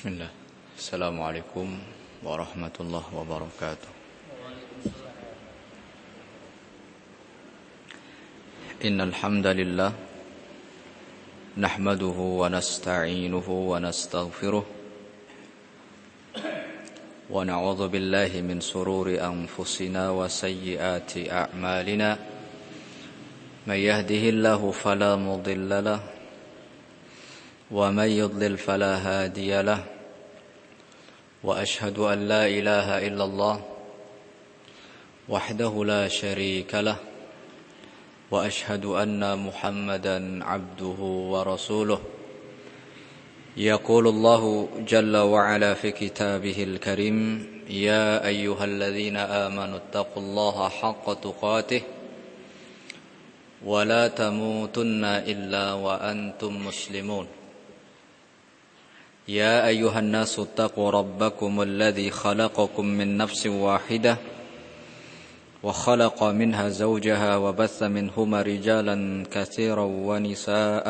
Bismillah. Assalamualaikum warahmatullahi wabarakatuh. Innal hamdalillah nahmaduhu wa nasta'inuhu wa nastaghfiruh wa na'udzu billahi min sururi anfusina wa sayyiati a'malina. May yahdihillahu fala mudilla lahu ومن يضلل فلا هادي له وأشهد أن لا إله إلا الله وحده لا شريك له وأشهد أن محمدا عبده ورسوله يقول الله جل وعلا في كتابه الكريم يا أيها الذين آمنوا اتقوا الله حق تقاته ولا تموتن إلا وأنتم مسلمون يا أيها الناس اتقوا ربكم الذي خلقكم من نفس واحدة وخلق منها زوجها وبث منهما رجالا كثيرا ونساء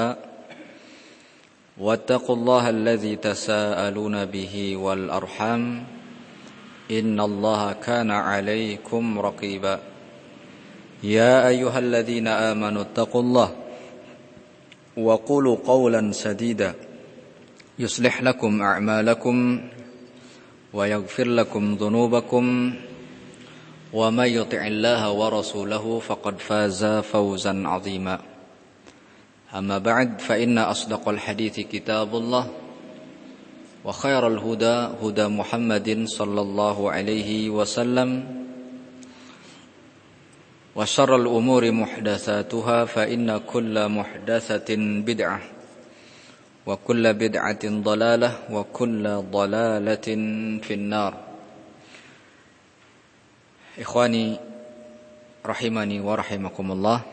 واتقوا الله الذي تساءلون به والأرحام إن الله كان عليكم رقيبا يا أيها الذين آمنوا اتقوا الله وقولوا قولا سديدا يصلح لكم أعمالكم ويغفر لكم ذنوبكم ومن يطع الله ورسوله فقد فاز فوزا عظيما أما بعد فإن أصدق الحديث كتاب الله وخير الهدى هدى محمد صلى الله عليه وسلم وشر الأمور محدثاتها فإن كل محدثة بدعة وكل بدعة ضلالة وكل ضلالة في النار. Ikhwani rahimani wa rahimakumullah.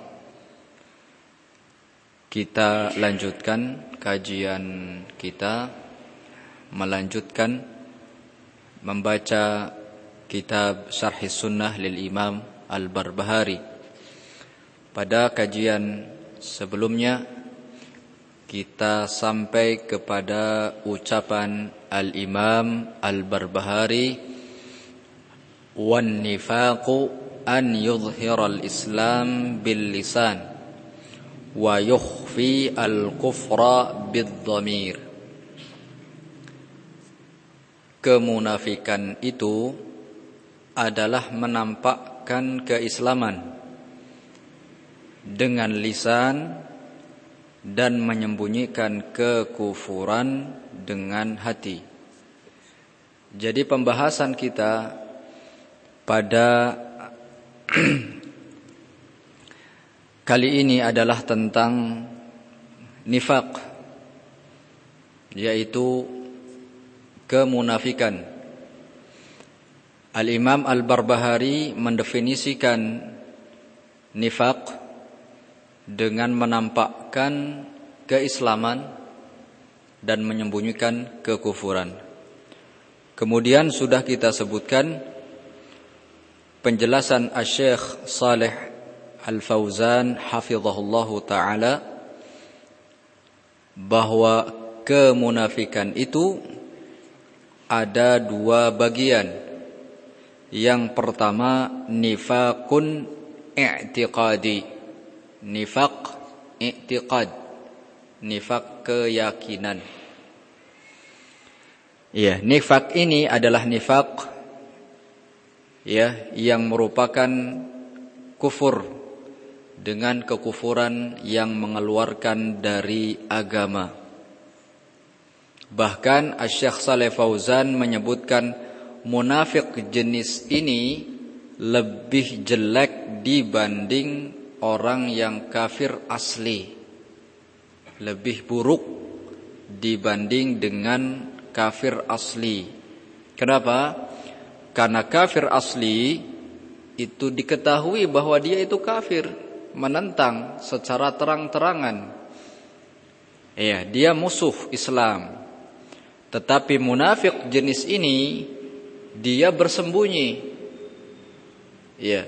Kita lanjutkan kajian kita, melanjutkan membaca kitab Syarh Sunnah lil Imam Al-Barbahari. Pada kajian sebelumnya kita sampai kepada ucapan Al-Imam Al-Barbahari, wan nifaqu an yudhhira al-islam bil lisan wa yukhfi al-kufra bid-dhamir. Kemunafikan itu adalah menampakkan keislaman dengan lisan dan menyembunyikan kekufuran dengan hati. Jadi pembahasan kita pada kali ini adalah tentang nifaq, yaitu kemunafikan. Al-Imam Al-Barbahari mendefinisikan nifaq dengan menampakkan keislaman dan menyembunyikan kekufuran. Kemudian sudah kita sebutkan penjelasan Asy-Syaikh Shalih Al-Fauzan hafizahullahu taala bahwa kemunafikan itu ada dua bagian. Yang pertama nifaqun i'tiqadi, nifaq i'tiqad, nifaq keyakinan. Ya, nifaq ini adalah nifaq yang merupakan kufur dengan kekufuran yang mengeluarkan dari agama. Bahkan Asy-Syaikh Shalih Fauzan menyebutkan munafik jenis ini lebih jelek dibanding orang yang kafir asli, lebih buruk dibanding dengan kafir asli. Kenapa? Karena kafir asli itu diketahui bahwa dia itu kafir, menentang secara terang-terangan. Ya, dia musuh Islam. Tetapi munafik jenis ini dia bersembunyi. Ya.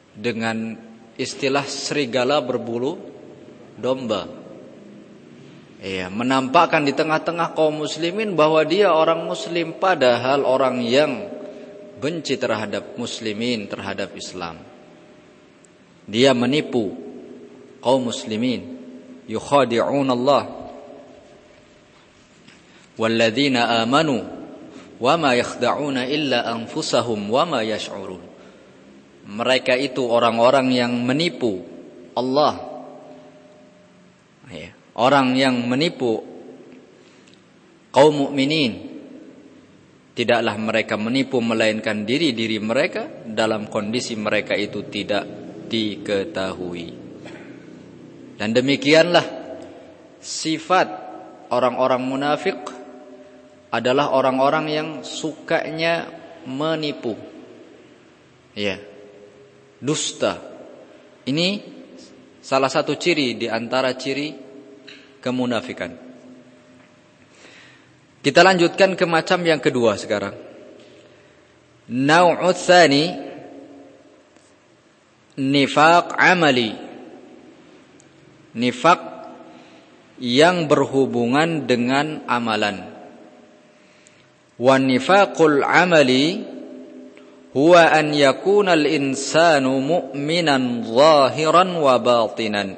Dengan istilah serigala berbulu domba. menampakkan di tengah-tengah kaum muslimin bahwa dia orang muslim, padahal orang yang benci terhadap muslimin, terhadap Islam. Dia menipu kaum muslimin. Yukhadi'un Allah walladzina amanu wama yakhda'una illa anfusahum wama yash'urun. Mereka itu orang-orang yang menipu Allah, orang yang menipu kaum mukminin. Tidaklah mereka menipu melainkan diri-diri mereka dalam kondisi mereka itu tidak diketahui. Dan demikianlah sifat orang-orang munafik adalah orang-orang yang sukanya menipu. Dusta. Ini salah satu ciri di antara ciri kemunafikan. Kita lanjutkan ke macam yang kedua sekarang. Nau'ut tsani nifaq amali. Nifaq yang berhubungan dengan amalan. Wa nifaqul amali huwa an yakuna al-insanu mu'minan zahiran wa batinan.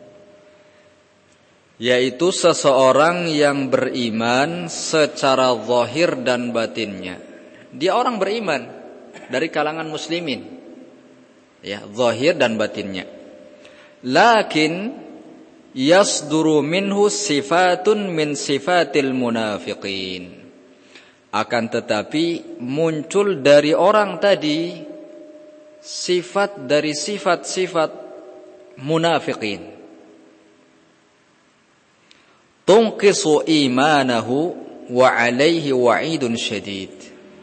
Yaitu seseorang yang beriman secara zahir dan batinnya. Dia orang beriman dari kalangan muslimin. Zahir dan batinnya. Lakin yasduru minhu sifatun min sifatil munafiqin. Akan tetapi muncul dari orang tadi sifat dari sifat-sifat munafiqin. Tunqisu imanahu wa alaihi wa'idun syadid.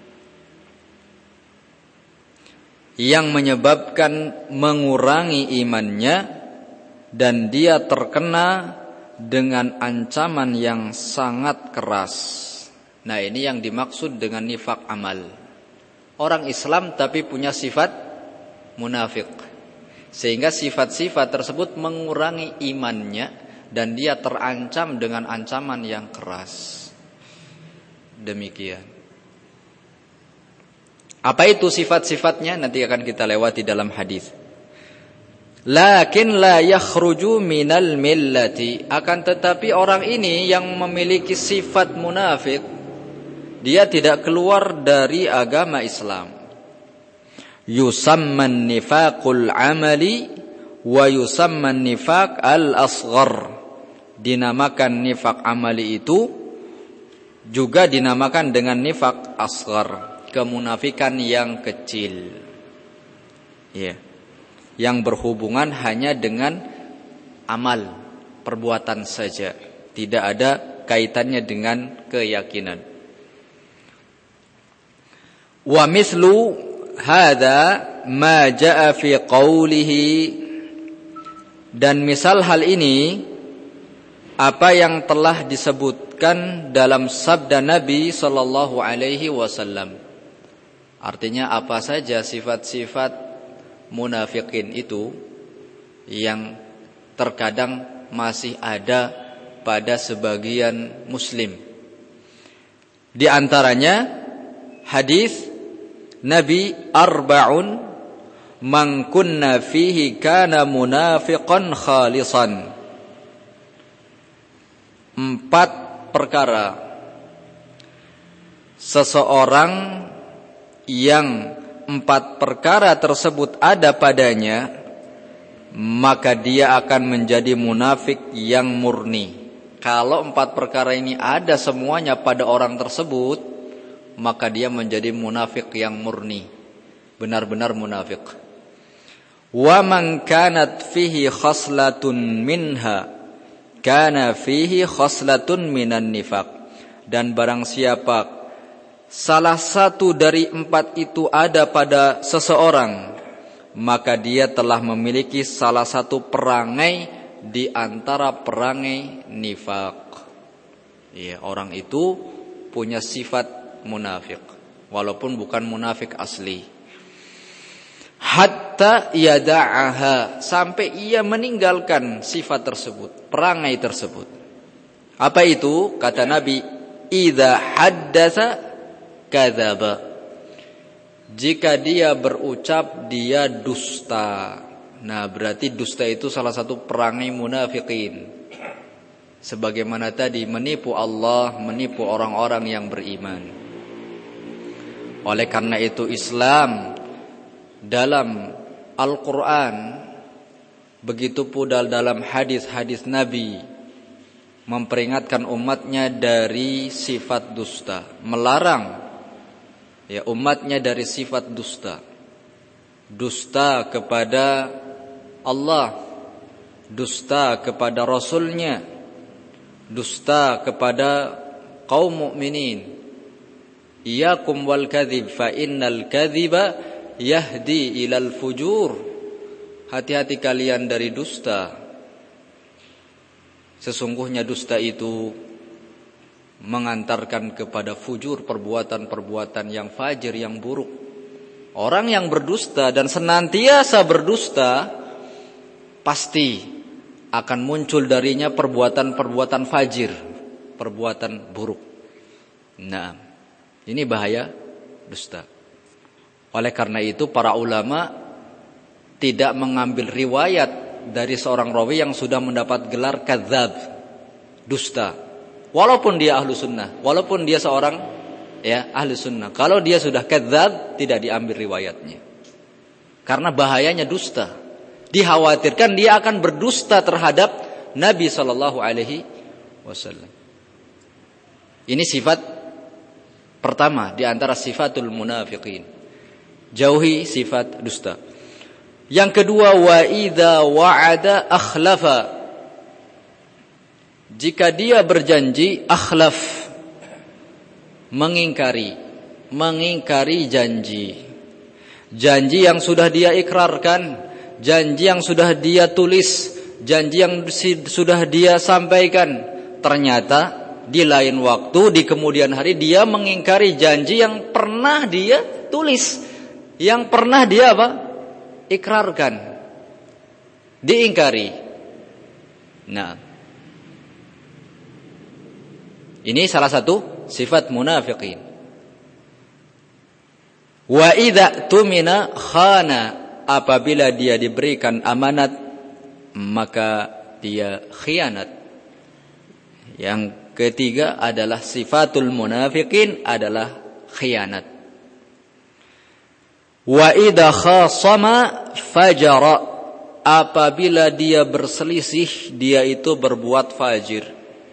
Yang menyebabkan mengurangi imannya dan dia terkena dengan ancaman yang sangat keras. Nah, ini yang dimaksud dengan nifaq amal. Orang Islam tapi punya sifat munafik. Sehingga sifat-sifat tersebut mengurangi imannya dan dia terancam dengan ancaman yang keras. Demikian. Apa itu sifat-sifatnya? Nanti akan kita lewati dalam hadis. Lakin la yakhruju minal millati. Akan tetapi orang ini yang memiliki sifat munafik, dia tidak keluar dari agama Islam. Yusamman nifaqul amali wa yusamman nifaq al-asghar. Dinamakan nifaq amali itu juga dinamakan dengan nifaq asghar, kemunafikan yang kecil. Yang berhubungan hanya dengan amal, perbuatan saja, tidak ada kaitannya dengan keyakinan. Wa mislu hadza ma jaa fi qawlihi. Dan misal hal ini apa yang telah disebutkan dalam sabda Nabi sallallahu alaihi wasallam. Artinya apa saja sifat-sifat munafikin itu yang terkadang masih ada pada sebagian muslim. Di antaranya hadis Nabi arba'un man kunna fihi kana munafiqan khalisan. 4 perkara seseorang yang 4 perkara tersebut ada padanya, maka dia akan menjadi munafik yang murni. Kalau 4 perkara ini ada semuanya pada orang tersebut, maka dia menjadi munafik yang murni, benar-benar munafik. Wa man kanat fihi khaslatun minha kana fihi khaslatun minan nifaq. Dan barang siapa salah satu dari 4 itu ada pada seseorang, maka dia telah memiliki salah satu perangai di antara perangai nifaq. Orang itu punya sifat munafik, walaupun bukan munafik asli. Hatta yada'aha, sampai ia meninggalkan sifat tersebut, perangai tersebut. Apa itu? Kata Nabi, idza haddatsa kadzaba. Jika dia berucap, dia dusta. Nah, berarti dusta itu salah satu perangai munafikin. Sebagaimana tadi, menipu Allah, menipu orang-orang yang beriman. Oleh karena itu Islam dalam Al-Quran, begitu pula dalam hadis-hadis Nabi, memperingatkan umatnya dari sifat dusta, melarang umatnya dari sifat dusta. Dusta kepada Allah, dusta kepada Rasulnya, dusta kepada kaum mukminin. Iyyakum wal kadzib fa innal kadziba yahdi ilal fujur. Hati-hati kalian dari dusta. Sesungguhnya dusta itu mengantarkan kepada fujur, perbuatan-perbuatan yang fajir, yang buruk. Orang yang berdusta dan senantiasa berdusta, pasti akan muncul darinya perbuatan-perbuatan fajir, perbuatan buruk. Nah, ini bahaya dusta. Oleh karena itu para ulama tidak mengambil riwayat dari seorang rawi yang sudah mendapat gelar kadzab, dusta. Walaupun dia ahlu sunnah, walaupun dia seorang ahlu sunnah, kalau dia sudah kadzab, tidak diambil riwayatnya. Karena bahayanya dusta. Dikhawatirkan dia akan berdusta terhadap Nabi SAW. Ini sifat pertama di antara sifatul munafiqin. Jauhi sifat dusta. Yang kedua, wa idza wa'ada akhlafa. Jika dia berjanji, akhlaf, mengingkari janji. Janji yang sudah dia ikrarkan, janji yang sudah dia tulis, janji yang sudah dia sampaikan, ternyata di lain waktu, di kemudian hari dia mengingkari janji yang pernah dia tulis, yang pernah dia ikrarkan, diingkari. Nah, ini salah satu sifat munafiqin. Wa idza tumina khana, apabila dia diberikan amanat maka dia khianat. Yang ketiga adalah sifatul munafiqin adalah khianat. Wa idza khasama fajara, apabila dia berselisih dia itu berbuat fajir.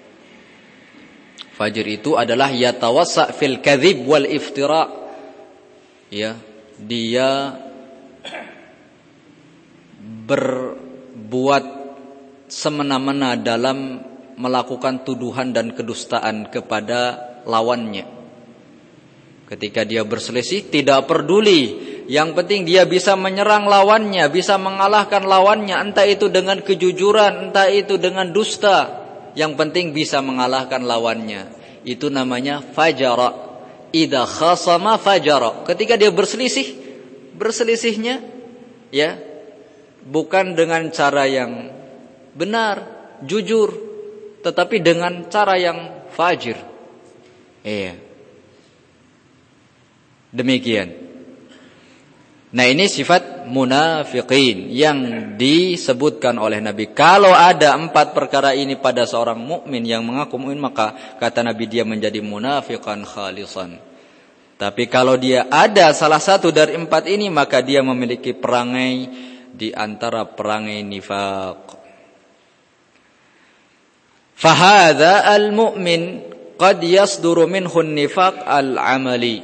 Fajir itu adalah yatawassa fil kadzib wal iftira. Ya, dia berbuat semena-mena dalam melakukan tuduhan dan kedustaan kepada lawannya. Ketika dia berselisih, tidak peduli, yang penting dia bisa menyerang lawannya, bisa mengalahkan lawannya, entah itu dengan kejujuran, entah itu dengan dusta. Yang penting bisa mengalahkan lawannya. Itu namanya fajara. Idza khasama fajara. Ketika dia berselisihnya bukan dengan cara yang benar, jujur, tetapi dengan cara yang fajir. Demikian. Nah, ini sifat munafiqin yang disebutkan oleh Nabi. Kalau ada 4 perkara ini pada seorang mukmin yang mengaku mukmin, maka kata Nabi dia menjadi munafiqan khalisan. Tapi kalau dia ada salah satu dari 4 ini, maka dia memiliki perangai di antara perangai nifaq. Fahadha al-mu'min qad yasduru minhu an-nifaq al-amali.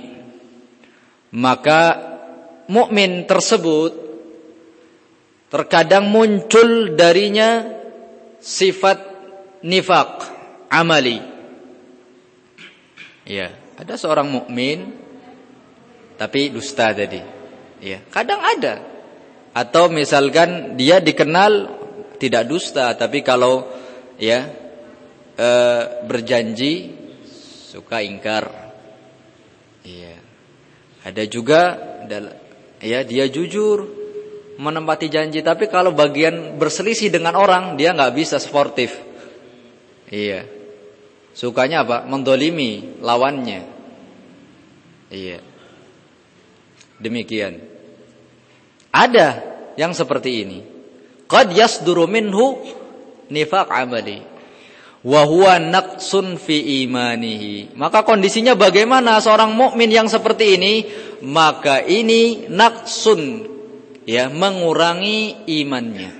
Maka mukmin tersebut terkadang muncul darinya sifat nifaq amali. Ya, ada seorang mukmin tapi dusta tadi. Ya, kadang ada. Atau misalkan dia dikenal tidak dusta, tapi kalau berjanji suka ingkar. Iya. Ada juga dia jujur menepati janji, tapi kalau bagian berselisih dengan orang dia nggak bisa sportif. Iya. Sukanya apa? Mendolimi lawannya. Iya. Demikian. Ada yang seperti ini. Qad yasduru minhu nifaq amali wa huwa naqsun fi imanihi. Maka kondisinya bagaimana seorang mukmin yang seperti ini? Maka ini naqsun, ya, mengurangi imannya.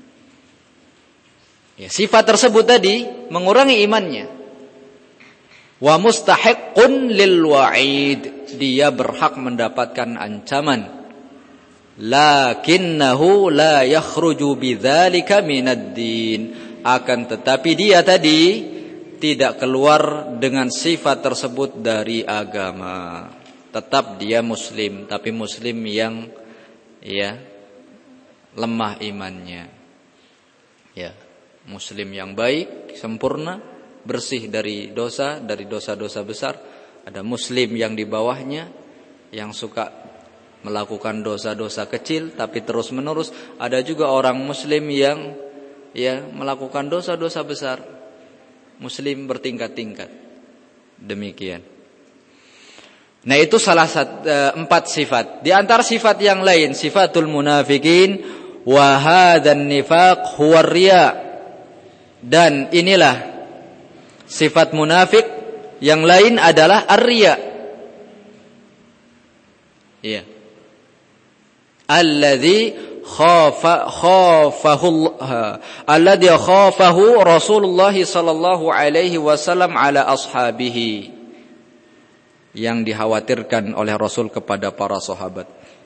Ya, sifat tersebut tadi mengurangi imannya. Wa mustahiqqun lil wa'id, dia berhak mendapatkan ancaman. Lakinnahu la yakhruju bidzalika minad din, akan tetapi dia tadi tidak keluar dengan sifat tersebut dari agama. Tetap dia muslim, tapi muslim yang, ya, lemah imannya. Ya, muslim yang baik, sempurna, bersih dari dosa-dosa besar. Ada muslim yang di bawahnya yang suka melakukan dosa-dosa kecil tapi terus menerus. Ada juga orang muslim yang, ya, melakukan dosa-dosa besar. Muslim bertingkat-tingkat. Demikian. Nah, itu salah satu 4 sifat. Di antara sifat yang lain, sifatul munafikin wa hadzan nifaq huwa riya. Dan inilah sifat munafik yang lain adalah ar-riya. Iya. Alladzi khafahu Rasulullah sallallahu alaihi wasallam ala ashabihi, yang dikhawatirkan oleh Rasul kepada para sahabat.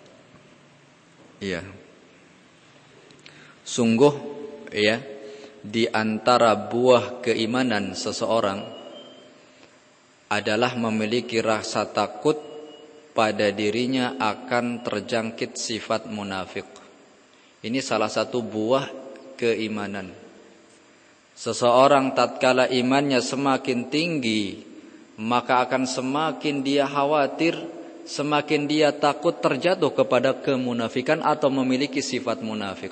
Iya. Sungguh, ya, di antara buah keimanan seseorang adalah memiliki rasa takut pada dirinya akan terjangkit sifat munafik. Ini salah satu buah keimanan. Seseorang tatkala imannya semakin tinggi, maka akan semakin dia khawatir, semakin dia takut terjatuh kepada kemunafikan atau memiliki sifat munafik.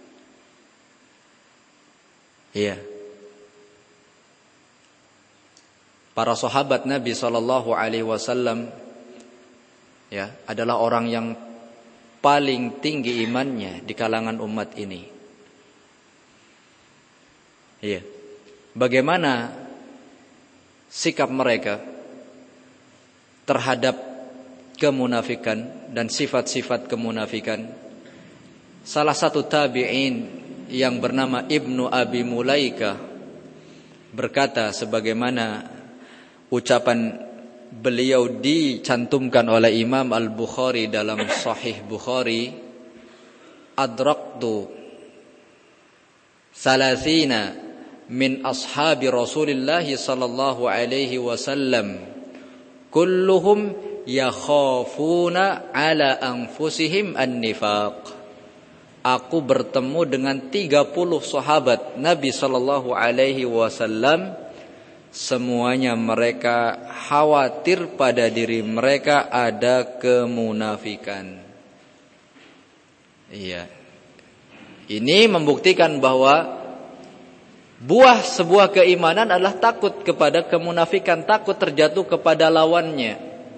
Iya. Para sahabat Nabi SAW, ya, adalah orang yang paling tinggi imannya di kalangan umat ini. Iya. Bagaimana sikap mereka terhadap kemunafikan dan sifat-sifat kemunafikan? Salah satu tabi'in yang bernama Ibnu Abi Mulaika berkata, sebagaimana ucapan beliau dicantumkan oleh Imam Al-Bukhari dalam Sahih Bukhari, adraktu salasina min ashabi Rasulillah sallallahu alaihi wasallam kulluhum yakhafuna ala anfusihim an-nifaq. Aku bertemu dengan 30 sahabat Nabi sallallahu alaihi wasallam, semuanya mereka khawatir pada diri mereka ada kemunafikan. Iya. Ini membuktikan bahwa buah sebuah keimanan adalah takut kepada kemunafikan, takut terjatuh kepada lawannya.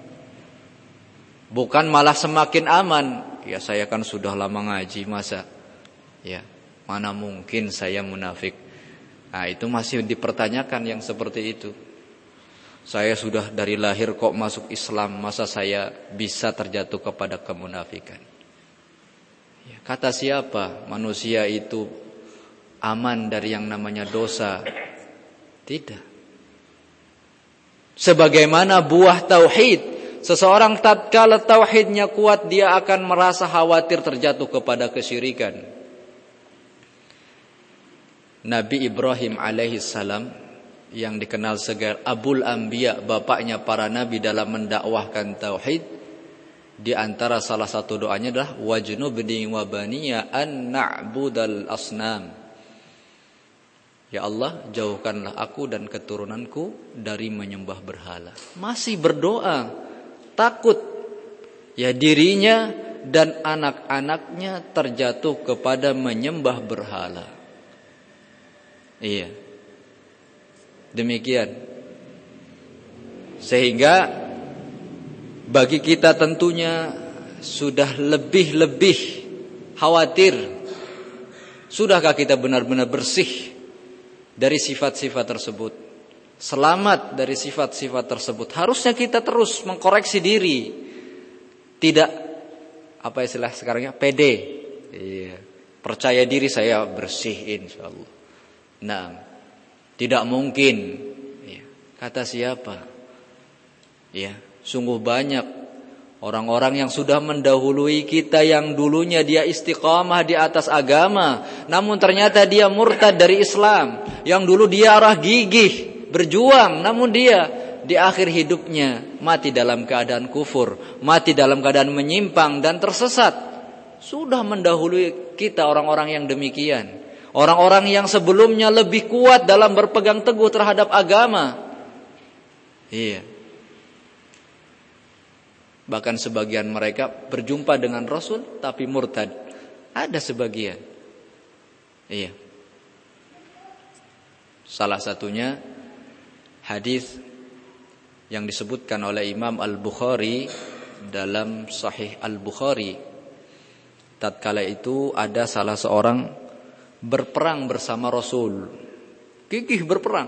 Bukan malah semakin aman. Ya, saya kan sudah lama ngaji, masa, ya, mana mungkin saya munafik. Nah, itu masih dipertanyakan yang seperti itu. Saya sudah dari lahir kok masuk Islam, masa saya bisa terjatuh kepada kemunafikan? Ya, kata siapa manusia itu aman dari yang namanya dosa? Tidak. Sebagaimana buah tauhid, seseorang tatkala tauhidnya kuat, dia akan merasa khawatir terjatuh kepada kesyirikan. Nabi Ibrahim alaihissalam, yang dikenal sebagai Abul Anbiya, bapaknya para nabi dalam mendakwahkan tauhid, di antara salah satu doanya adalah wajnubni wa baniya an na'budal asnam. Ya Allah, jauhkanlah aku dan keturunanku dari menyembah berhala. Masih berdoa, takut ya dirinya dan anak-anaknya terjatuh kepada menyembah berhala. Iya. Demikian. Sehingga bagi kita tentunya sudah lebih-lebih khawatir, sudahkah kita benar-benar bersih dari sifat-sifat tersebut, selamat dari sifat-sifat tersebut. Harusnya kita terus mengkoreksi diri, tidak apa istilah sekarangnya, pede. Iya. Percaya diri saya bersih insyaallah. Nah, tidak mungkin. Ya. Kata siapa? Ya, sungguh banyak orang-orang yang sudah mendahului kita yang dulunya dia istiqamah di atas agama, namun ternyata dia murtad dari Islam. Yang dulu dia arah gigih, berjuang, namun dia di akhir hidupnya mati dalam keadaan kufur, mati dalam keadaan menyimpang dan tersesat. Sudah mendahului kita orang-orang yang demikian. Orang-orang yang sebelumnya lebih kuat dalam berpegang teguh terhadap agama. Iya. Bahkan sebagian mereka berjumpa dengan Rasul tapi murtad. Ada sebagian. Iya. Salah satunya hadis yang disebutkan oleh Imam Al-Bukhari dalam Sahih Al-Bukhari. Tatkala itu ada salah seorang berperang bersama Rasul. Gigih berperang.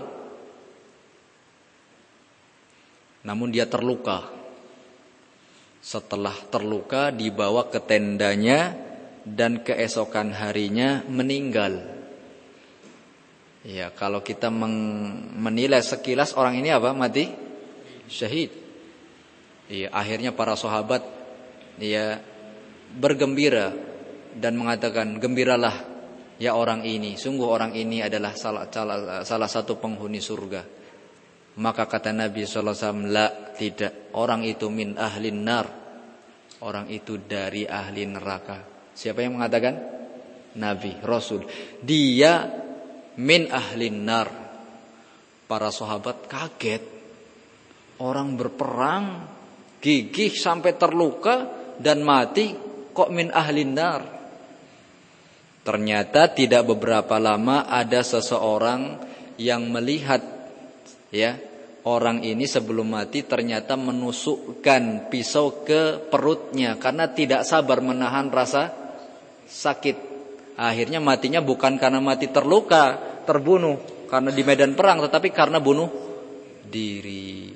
Namun dia terluka. Setelah terluka dibawa ke tendanya dan keesokan harinya meninggal. Ya, kalau kita menilai sekilas orang ini apa? Mati syahid. Ya, akhirnya para sahabat ya bergembira dan mengatakan, "Gembiralah ya orang ini, sungguh orang ini adalah salah satu penghuni surga." Maka kata Nabi sallallahu alaihi wasallam, "La, tidak. Orang itu min ahlin nar." Orang itu dari ahli neraka. Siapa yang mengatakan? Nabi, Rasul. Dia min ahlin nar. Para sahabat kaget. Orang berperang gigih sampai terluka dan mati kok min ahlin nar. Ternyata tidak beberapa lama ada seseorang yang melihat ya, orang ini sebelum mati ternyata menusukkan pisau ke perutnya karena tidak sabar menahan rasa sakit. Akhirnya matinya bukan karena mati terluka, terbunuh karena di medan perang, tetapi karena bunuh diri.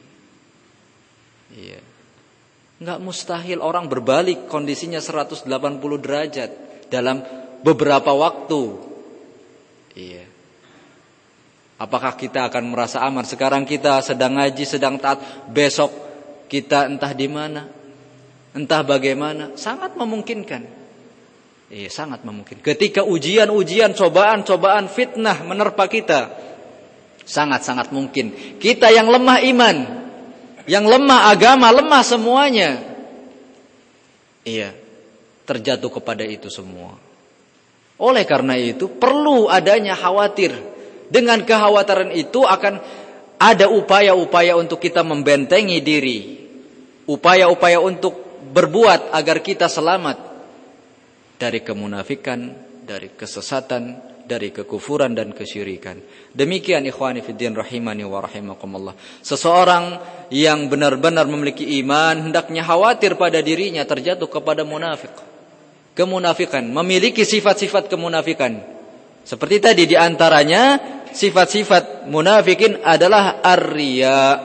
Iya. Enggak mustahil orang berbalik kondisinya 180 derajat dalam beberapa waktu. Iya. Apakah kita akan merasa aman? Sekarang kita sedang ngaji, sedang taat, besok kita entah di mana, entah bagaimana. Sangat memungkinkan. Iya, sangat memungkinkan. Ketika ujian-ujian, cobaan-cobaan, fitnah menerpa kita, sangat-sangat mungkin. Kita yang lemah iman, yang lemah agama, lemah semuanya, iya, terjatuh kepada itu semua. Oleh karena itu perlu adanya khawatir. Dengan kekhawatiran itu akan ada upaya-upaya untuk kita membentengi diri. Upaya-upaya untuk berbuat agar kita selamat dari kemunafikan, dari kesesatan, dari kekufuran dan kesyirikan. Demikian ikhwani fiddin rahimani wa rahimakumullah. Seseorang yang benar-benar memiliki iman hendaknya khawatir pada dirinya terjatuh kepada munafik. Kemunafikan, memiliki sifat-sifat kemunafikan. Seperti tadi di antaranya sifat-sifat munafikin adalah ar-riya.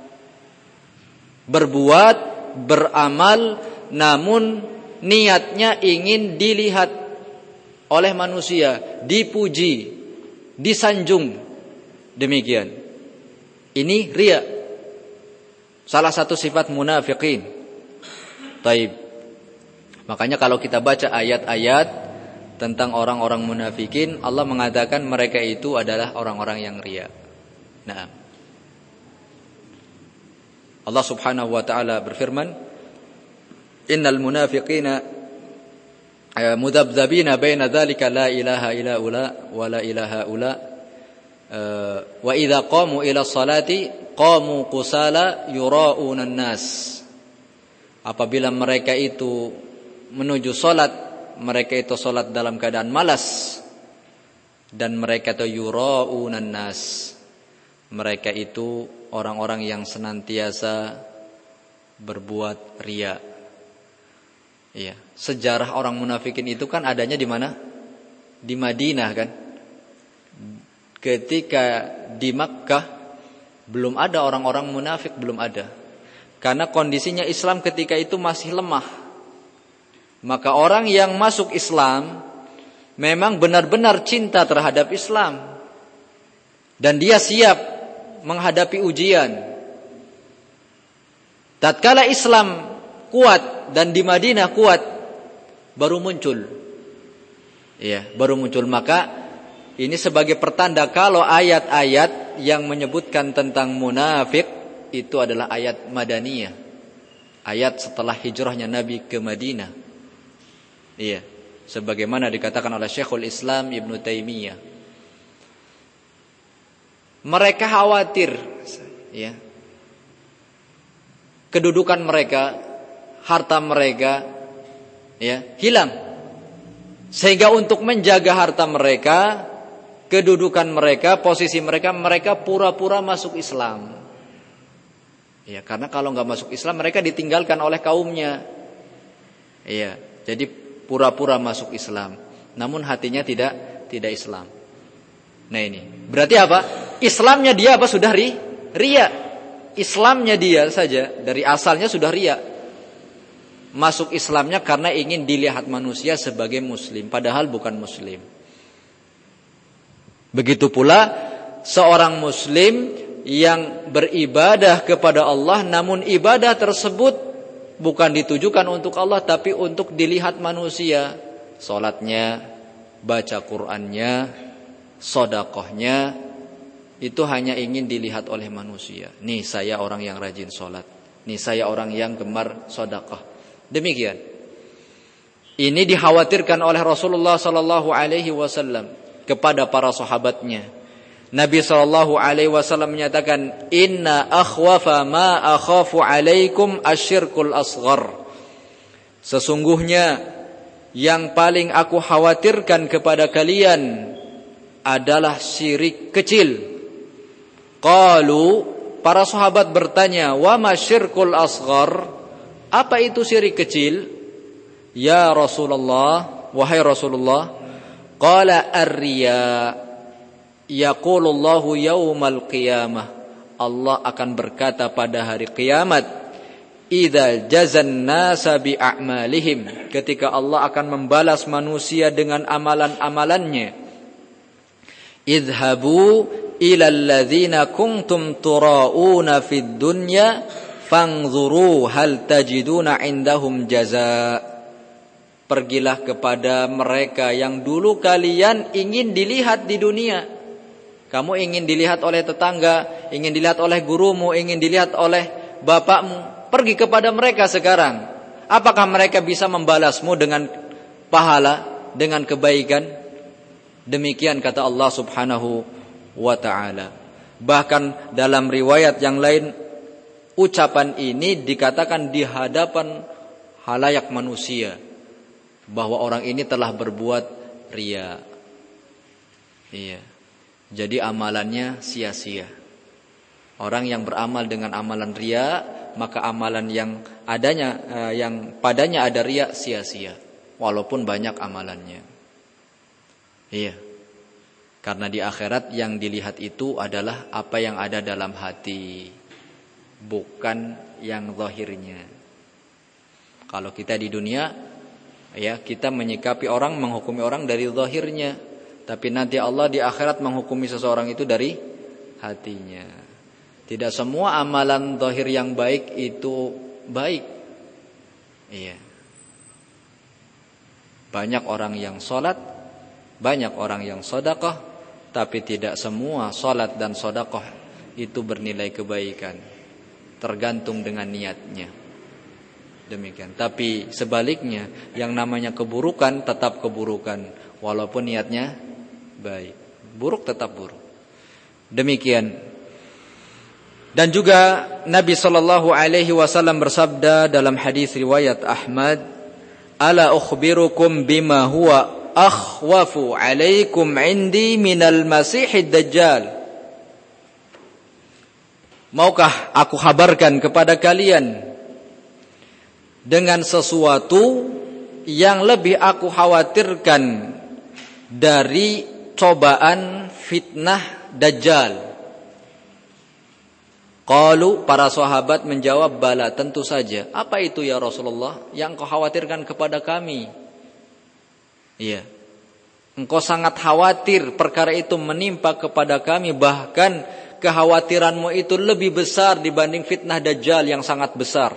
Berbuat, beramal namun niatnya ingin dilihat oleh manusia, dipuji, disanjung. Demikian. Ini riya. Salah satu sifat munafikin. Taib. Makanya kalau kita baca ayat-ayat tentang orang-orang munafikin, Allah mengatakan mereka itu adalah orang-orang yang riya. Nah, Allah Subhanahu wa taala berfirman, "Innal munafiqina mudabdabina baina dzalika la ilaha illa ula wa la ilaha ula wa idza qamu ila sholati qamu qusala yura'una an-nas." Apabila mereka itu menuju salat, mereka itu salat dalam keadaan malas, dan mereka itu yura'unan nas, mereka itu orang-orang yang senantiasa berbuat riya. Iya, sejarah orang munafikin itu kan adanya di mana? Di Madinah kan. Ketika di Makkah belum ada orang-orang munafik, belum ada. Karena kondisinya Islam ketika itu masih lemah. Maka orang yang masuk Islam memang benar-benar cinta terhadap Islam. Dan dia siap menghadapi ujian. Tatkala Islam kuat dan di Madinah kuat, baru muncul. Ya, baru muncul. Maka ini sebagai pertanda kalau ayat-ayat yang menyebutkan tentang munafik itu adalah ayat Madaniyah. Ayat setelah hijrahnya Nabi ke Madinah. Iya, sebagaimana dikatakan oleh Syekhul Islam Ibnu Taimiyah. Mereka khawatir, ya, kedudukan mereka, harta mereka, ya, hilang. Sehingga untuk menjaga harta mereka, kedudukan mereka, posisi mereka, mereka pura-pura masuk Islam. Ya, karena kalau nggak masuk Islam, mereka ditinggalkan oleh kaumnya. Ya, jadi pura-pura masuk Islam, namun hatinya tidak Islam. Nah ini berarti apa? Islamnya dia apa? Sudah riya. Islamnya dia saja dari asalnya sudah riya. Masuk Islamnya karena ingin dilihat manusia sebagai muslim, padahal bukan muslim. Begitu pula seorang muslim yang beribadah kepada Allah, namun ibadah tersebut bukan ditujukan untuk Allah tapi untuk dilihat manusia. Salatnya, baca Qur'annya, sedekahnya itu hanya ingin dilihat oleh manusia. Nih saya orang yang rajin salat. Nih saya orang yang gemar sedekah. Demikian. Ini dikhawatirkan oleh Rasulullah sallallahu alaihi wasallam kepada para sahabatnya. Nabi sallallahu alaihi wasallam menyatakan, "Inna akhwafa ma akhafu alaikum asyirkul asghar." Sesungguhnya yang paling aku khawatirkan kepada kalian adalah syirik kecil. Qalu, para sahabat bertanya, "Wa ma syirkul asghar?" Apa itu syirik kecil? Ya Rasulullah, wahai Rasulullah, qala ar-riya. Yaqulullahu yaumal qiyamah. Allah akan berkata pada hari kiamat, idza jazan nasa bi a'malihim, ketika Allah akan membalas manusia dengan amalan-amalannya. Idhabu ilal ladzina kuntum turauna fid dunya fanzuru hal tajiduna indahum jazaa. Pergilah kepada mereka yang dulu kalian ingin dilihat di dunia. Kamu ingin dilihat oleh tetangga, ingin dilihat oleh gurumu, ingin dilihat oleh bapakmu. Pergi kepada mereka sekarang. Apakah mereka bisa membalasmu dengan pahala, dengan kebaikan? Demikian kata Allah Subhanahu wa ta'ala. Bahkan dalam riwayat yang lain, ucapan ini dikatakan di hadapan halayak manusia, bahwa orang ini telah berbuat riya. Iya. Jadi amalannya sia-sia. Orang yang beramal dengan amalan riya, maka amalan yang adanya yang padanya ada riya sia-sia, walaupun banyak amalannya. Iya. Karena di akhirat yang dilihat itu adalah apa yang ada dalam hati, bukan yang zahirnya. Kalau kita di dunia, ya, kita menyikapi orang, menghukumi orang dari zahirnya, tapi nanti Allah di akhirat menghukumi seseorang itu dari hatinya. Tidak semua amalan zahir yang baik itu baik. Iya. Banyak orang yang salat, banyak orang yang sedekah, tapi tidak semua salat dan sedekah itu bernilai kebaikan. Tergantung dengan niatnya. Demikian. Tapi sebaliknya, yang namanya keburukan tetap keburukan, walaupun niatnya baik. Buruk tetap buruk. Demikian. Dan juga Nabi sallallahu alaihi wasallam bersabda dalam hadis riwayat Ahmad, "Ala ukhbirukum bima huwa akhwafu alaikum indi minal masihid dajjal." Maukah aku kabarkan kepada kalian dengan sesuatu yang lebih aku khawatirkan dari cobaan fitnah Dajjal? Qalu, para sahabat menjawab, bala, tentu saja. Apa itu ya Rasulullah yang kau khawatirkan kepada kami? Iya. Engkau sangat khawatir perkara itu menimpa kepada kami, bahkan kekhawatiranmu itu lebih besar dibanding fitnah Dajjal yang sangat besar.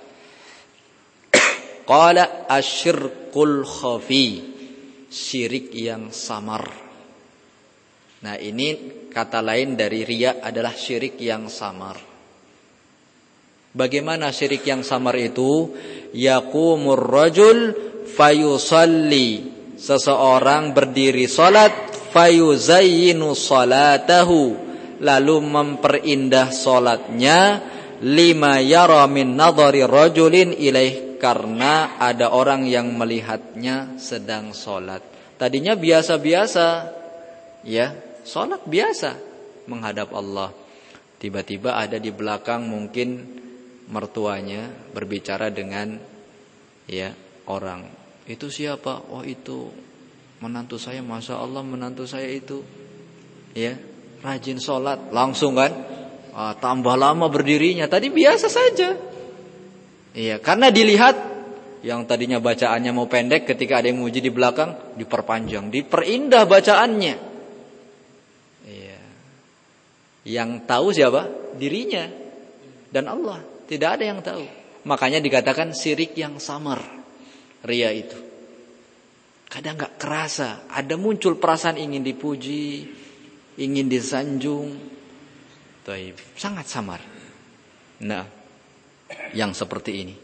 Qala asyirkul khafi, syirik yang samar. Nah, ini kata lain dari riya adalah syirik yang samar. Bagaimana syirik yang samar itu? Yaqumur rajul fayusalli, seseorang berdiri salat, fayuzayyinu salatahu, lalu memperindah salatnya, lima yara min nadhari rajulin ilaih, karena ada orang yang melihatnya sedang salat. Tadinya biasa-biasa, ya, salat biasa menghadap Allah. Tiba-tiba ada di belakang mungkin mertuanya berbicara dengan ya orang. Itu siapa? Oh, itu menantu saya, Masya Allah menantu saya itu ya rajin salat. Langsung kan tambah lama berdirinya. Tadi biasa saja. Iya, karena dilihat yang tadinya bacaannya mau pendek, ketika ada yang muji di belakang diperpanjang, diperindah bacaannya. Iya. Yang tahu siapa? Dirinya dan Allah. Tidak ada yang tahu. Makanya dikatakan syirik yang samar. Riya itu kadang gak kerasa, ada muncul perasaan ingin dipuji, ingin disanjung. Taib, sangat samar. Nah, yang seperti ini.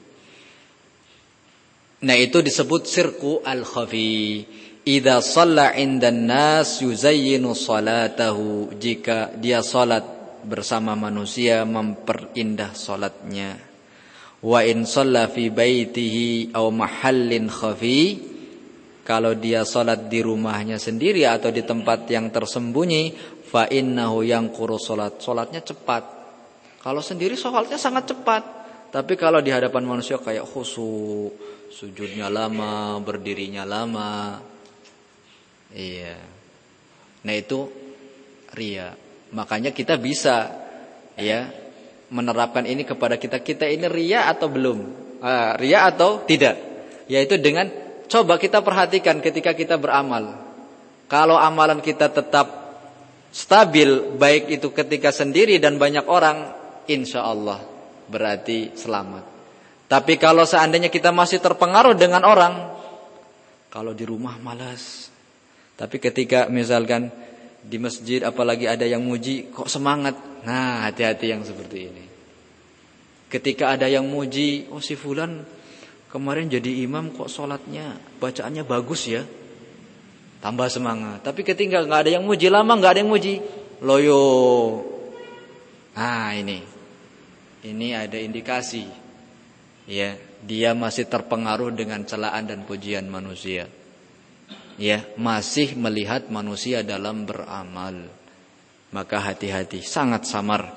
Nah, itu disebut syirku al-khafi. Idza shalla 'indan nas yuzayyinu salatahu, jika dia salat bersama manusia memperindah salatnya. Wa in shalla fi baitihi aw mahallin khafi, kalau dia salat di rumahnya sendiri atau di tempat yang tersembunyi, fa innahu yanquru salat, salatnya cepat. Kalau sendiri salatnya sangat cepat, tapi kalau di hadapan manusia kayak khusyuk, sujudnya lama, berdirinya lama. Iya. Nah, itu riya. Makanya kita bisa ya menerapkan ini kepada kita. Kita ini riya atau belum? Riya atau tidak? Yaitu dengan coba kita perhatikan ketika kita beramal. Kalau amalan kita tetap stabil, baik itu ketika sendiri dan banyak orang, insya Allah berarti selamat. Tapi kalau seandainya kita masih terpengaruh dengan orang, kalau di rumah malas, tapi ketika misalkan di masjid apalagi ada yang muji, kok semangat. Nah, hati-hati yang seperti ini. Ketika ada yang muji, oh si fulan kemarin jadi imam kok sholatnya, bacaannya bagus ya, tambah semangat. Tapi ketika nggak ada yang muji, lama nggak ada yang muji, loyo. Nah, ini ada indikasi, ya, dia masih terpengaruh dengan celaan dan pujian manusia. Ya, masih melihat manusia dalam beramal. Maka hati-hati, sangat samar.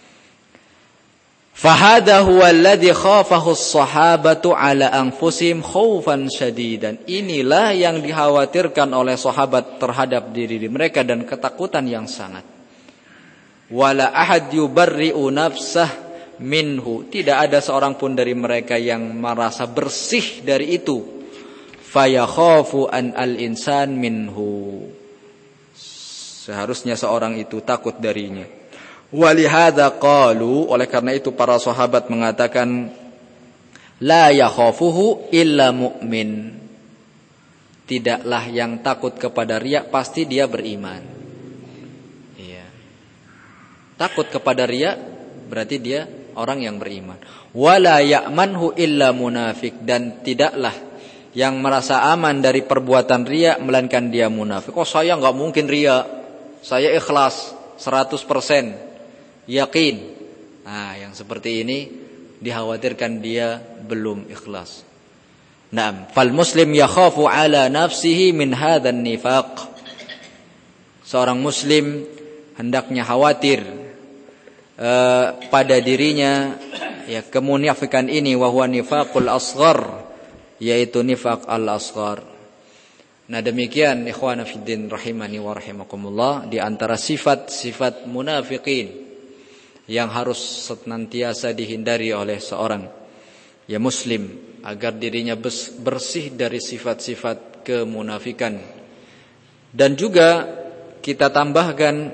Fahadha huwa alladhi khafahu as-sahabatu ala anfusihim khaufan syadidan. Inilah yang dikhawatirkan oleh sahabat terhadap diri mereka dan ketakutan yang sangat. Wala ahad yubarri'u nafsah minhu. Tidak ada seorang pun dari mereka yang merasa bersih dari itu. Fayakhafu an al-insan minhu. Seharusnya seorang itu takut darinya. Walihada qalu, oleh karena itu para sahabat mengatakan, la yakhafuhu illa mu'min. Tidaklah yang takut kepada riya pasti dia beriman. Iya. Takut kepada riya berarti dia orang yang beriman. Wala ya'manhu illa munafik, dan tidaklah yang merasa aman dari perbuatan riya melainkan dia munafik. Oh, saya enggak mungkin riya. Saya ikhlas 100%. Yakin. Nah, yang seperti ini dikhawatirkan dia belum ikhlas. Naam, fal muslim yakhafu ala nafsihi min hadzal nifaq. Seorang muslim hendaknya khawatir pada dirinya ya kemunafikan ini, wa huwa nifaqul asghar, yaitu nifaq al-asghar. Nah, demikian ikhwana fiddin rahimani wa rahimakumullah, di antara sifat-sifat munafikin yang harus senantiasa dihindari oleh seorang ya muslim agar dirinya bersih dari sifat-sifat kemunafikan. Dan juga kita tambahkan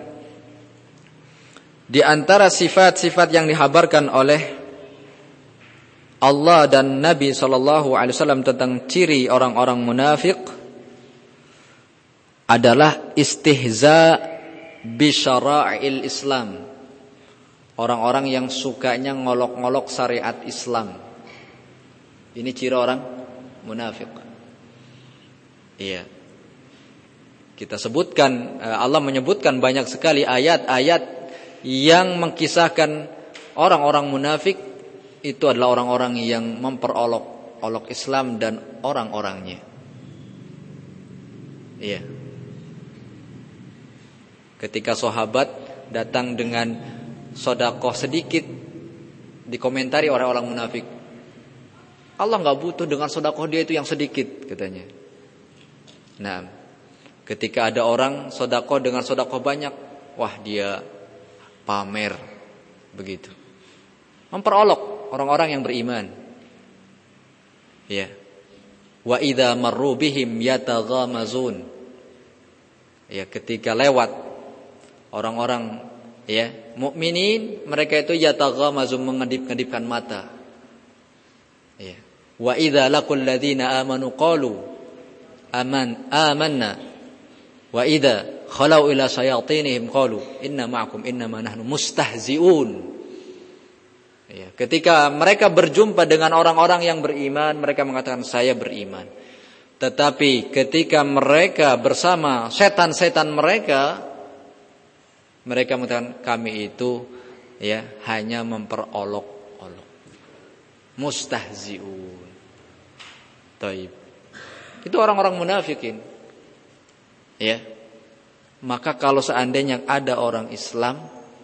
di antara sifat-sifat yang dihabarkan oleh Allah dan Nabi SAW tentang ciri orang-orang munafik adalah istihza bi syara'il Islam. Orang-orang yang sukanya ngolok-ngolok syariat Islam. Ini ciri orang munafik. Iya. Kita sebutkan, Allah menyebutkan banyak sekali ayat-ayat yang mengkisahkan orang-orang munafik itu adalah orang-orang yang memperolok-olok Islam dan orang-orangnya. Iya. Ketika sahabat datang dengan sedekah sedikit, dikomentari oleh orang munafik. Allah enggak butuh dengan sedekah dia itu yang sedikit, katanya. Nah, ketika ada orang sedekah dengan sedekah banyak, wah dia pamer, begitu. Memperolok orang-orang yang beriman. Ya. Wa idza marru bihim yataghamazun. Ya, ketika lewat orang-orang ya mukminin, mereka itu yataghamazun, mengedip-ngedipkan mata. Ya. Wa idza laqul ladzina amanu qalu amanna wa idza khalau ila syayatinihim qalu inna ma'akum innama nahnu mustahzi'un. Ya, ketika mereka berjumpa dengan orang-orang yang beriman, mereka mengatakan saya beriman. Tetapi ketika mereka bersama setan-setan mereka mengatakan kami itu ya hanya memperolok-olok. Mustahzi'un. Taib. Itu orang-orang munafikin. Ya. Maka kalau seandainya ada orang Islam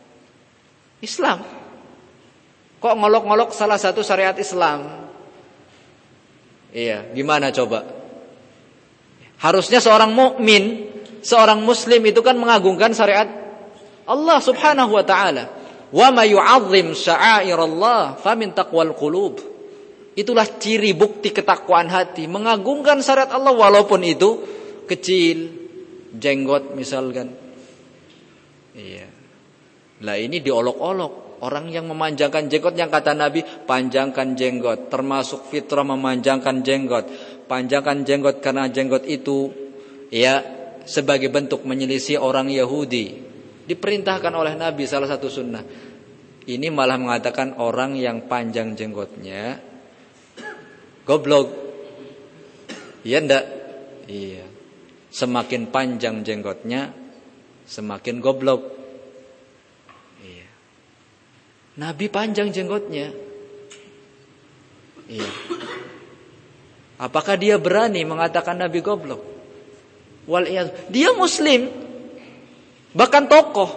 kok ngolok-ngolok salah satu syariat Islam, iya, gimana coba? Harusnya seorang mukmin, seorang muslim itu kan mengagungkan syariat Allah Subhanahu wa taala. Wa may yu'azzim sya'airallah famin taqwal qulub. Itulah ciri bukti ketakwaan hati, mengagungkan syariat Allah walaupun itu kecil, jenggot misalkan. Iya. Lah ini diolok-olok. Orang yang memanjangkan jenggot, yang kata Nabi, panjangkan jenggot, termasuk fitrah memanjangkan jenggot. Panjangkan jenggot karena jenggot itu ya sebagai bentuk menyelisih orang Yahudi. Diperintahkan oleh Nabi, salah satu sunnah. Ini malah mengatakan orang yang panjang jenggotnya goblok. Iya enggak? Iya. Semakin panjang jenggotnya semakin goblok. Nabi panjang jenggotnya. Iya. Apakah dia berani mengatakan Nabi goblok? Dia muslim, bahkan tokoh.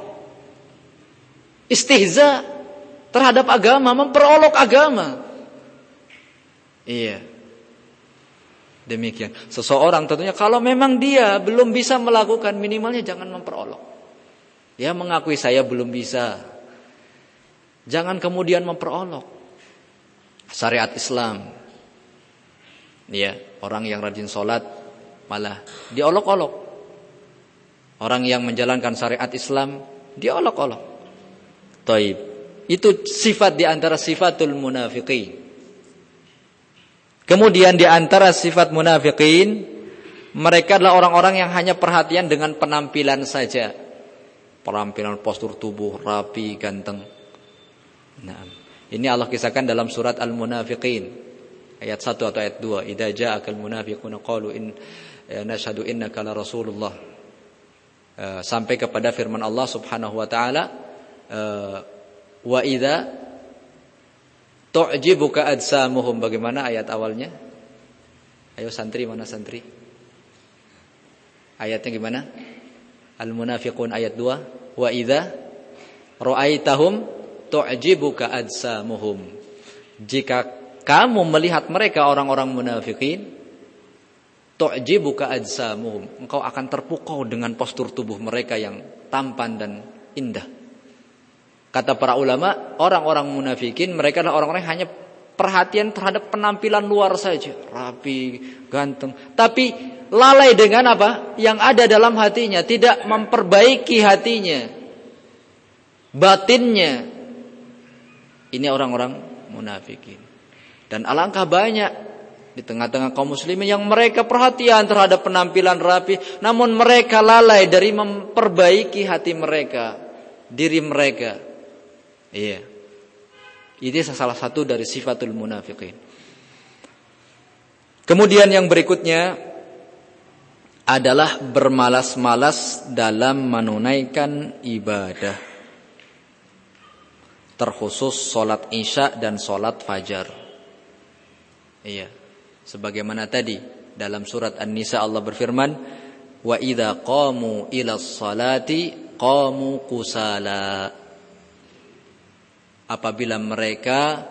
Istihza terhadap agama, memperolok agama. Iya. Demikian. Seseorang tentunya kalau memang dia belum bisa melakukan, minimalnya jangan memperolok. Dia mengakui saya belum bisa. Jangan kemudian memperolok syariat Islam. Ya, orang yang rajin sholat malah diolok-olok. Orang yang menjalankan syariat Islam diolok-olok. Taib. Itu sifat di antara sifatul munafiqin. Kemudian di antara sifat munafiqin, mereka adalah orang-orang yang hanya perhatian dengan penampilan saja. Penampilan, postur tubuh rapi, ganteng. Nah, ini Allah kisahkan dalam surat Al-Munafiqin ayat 1 atau ayat 2. Idza ja'akal munafiquna qalu in nashhadu innaka la rasulullah. Sampai kepada firman Allah Subhanahu wa taala, wa idza tu'jibuka ajsamuhum. Bagaimana ayat awalnya? Ayo santri, mana santri? Ayatnya gimana? Al-Munafiqun ayat 2. Wa idza ra'aitahum tu'jibuka ajsamuhum. Jika kamu melihat mereka orang-orang munafikin, tu'jibuka ajsamuhum, engkau akan terpukau dengan postur tubuh mereka yang tampan dan indah. Kata para ulama, orang-orang munafikin mereka adalah orang-orang yang hanya perhatian terhadap penampilan luar saja, rapi, ganteng, tapi lalai dengan apa? Yang ada dalam hatinya, tidak memperbaiki hatinya, batinnya. Ini orang-orang munafikin. Dan alangkah banyak di tengah-tengah kaum muslimin yang mereka perhatian terhadap penampilan rapi, namun mereka lalai dari memperbaiki hati mereka, diri mereka. Iya. Ini salah satu dari sifatul munafiqin. Kemudian yang berikutnya adalah bermalas-malas dalam menunaikan ibadah. Terkhusus salat Isya dan salat Fajar. Iya. Sebagaimana tadi dalam surat An-Nisa Allah berfirman, wa idza qamu ilas salati qamu kusala. Apabila mereka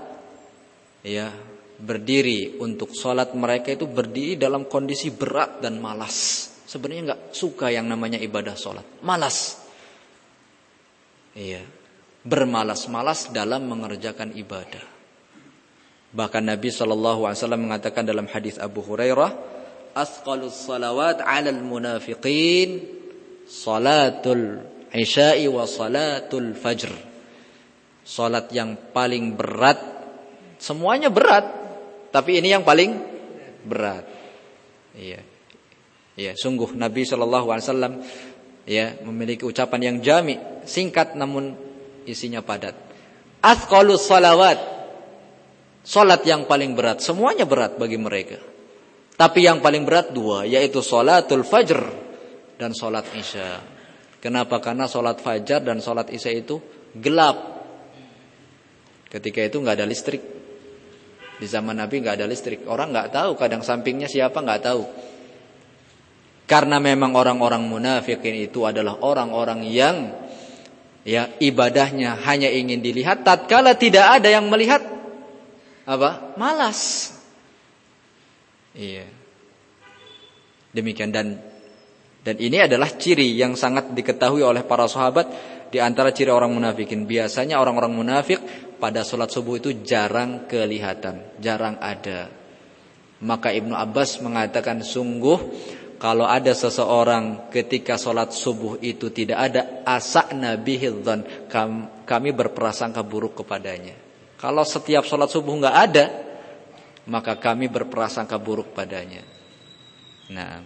berdiri untuk salat, mereka itu berdiri dalam kondisi berat dan malas. Sebenarnya enggak suka yang namanya ibadah salat, malas. Iya. Bermalas-malas dalam mengerjakan ibadah. Bahkan Nabi SAW mengatakan dalam hadis Abu Hurairah, asqalus salawat 'alal munafiqin salatul isya'i wa salatul fajr. Salat yang paling berat, semuanya berat, tapi ini yang paling berat. Iya. Ya, sungguh Nabi SAW memiliki ucapan yang jami', singkat namun isinya padat. Asqalus salawat, salat yang paling berat, semuanya berat bagi mereka. Tapi yang paling berat dua, yaitu salatul fajr dan salat isya. Kenapa? Karena salat fajar dan salat isya itu gelap. Ketika itu enggak ada listrik. Di zaman Nabi enggak ada listrik. Orang enggak tahu kadang sampingnya siapa, enggak tahu. Karena memang orang-orang munafikin itu adalah orang-orang yang ibadahnya hanya ingin dilihat, tatkala tidak ada yang melihat apa? Malas. Iya. Demikian dan ini adalah ciri yang sangat diketahui oleh para sahabat di antara ciri orang munafikin. Biasanya orang-orang munafik pada salat subuh itu jarang kelihatan, jarang ada. Maka Ibnu Abbas mengatakan, sungguh kalau ada seseorang ketika salat subuh itu tidak ada, asa'na bihidhan, kami berprasangka buruk kepadanya. Kalau setiap sholat subuh nggak ada, maka kami berprasangka buruk padanya. Nah,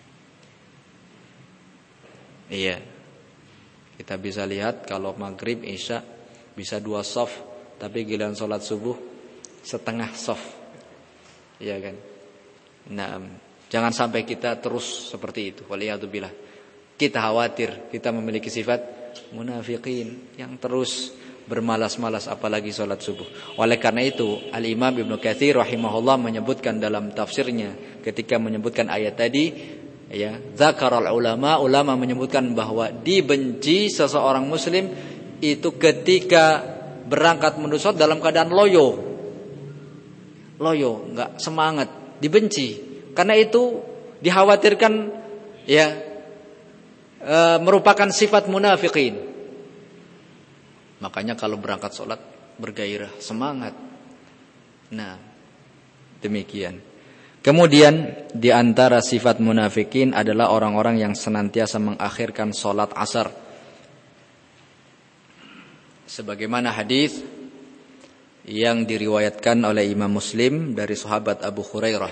iya, kita bisa lihat kalau maghrib, isya bisa 2 shaf, tapi giliran sholat subuh setengah shaf, iya kan? Nah, jangan sampai kita terus seperti itu. Waliyadzubillah. Kita khawatir kita memiliki sifat munafiqin yang terus bermalas-malas apalagi salat subuh. Oleh karena itu Al-Imam Ibnu Katsir rahimahullah menyebutkan dalam tafsirnya ketika menyebutkan ayat tadi, zakaral ulama menyebutkan bahwa dibenci seseorang muslim itu ketika berangkat menuju salat dalam keadaan loyo, enggak semangat, dibenci. Karena itu dikhawatirkan merupakan sifat munafiqin. Makanya kalau berangkat sholat bergairah, semangat. Nah, demikian. Kemudian di antara sifat munafikin adalah orang-orang yang senantiasa mengakhirkan sholat asar. Sebagaimana hadis yang diriwayatkan oleh Imam Muslim dari sahabat Abu Hurairah.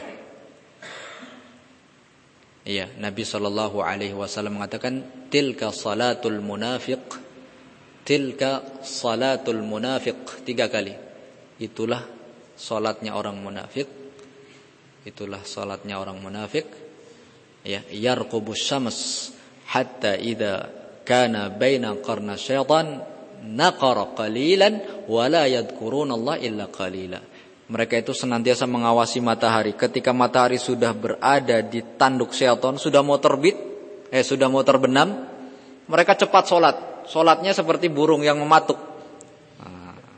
Iya, Nabi SAW mengatakan, tilka salatul munafiq. Tilka salatul munafiq, 3 kali. Itulah salatnya orang munafik. Itulah salatnya orang munafik. Yarqubus syams hatta idza kana baina qarna syaitan naqara qalilan wa la yadhkurunallaha illa qalila. Mereka itu senantiasa mengawasi matahari. Ketika matahari sudah berada di tanduk syaitan, sudah mau terbit, sudah mau terbenam, mereka cepat sholat. Sholatnya seperti burung yang mematuk.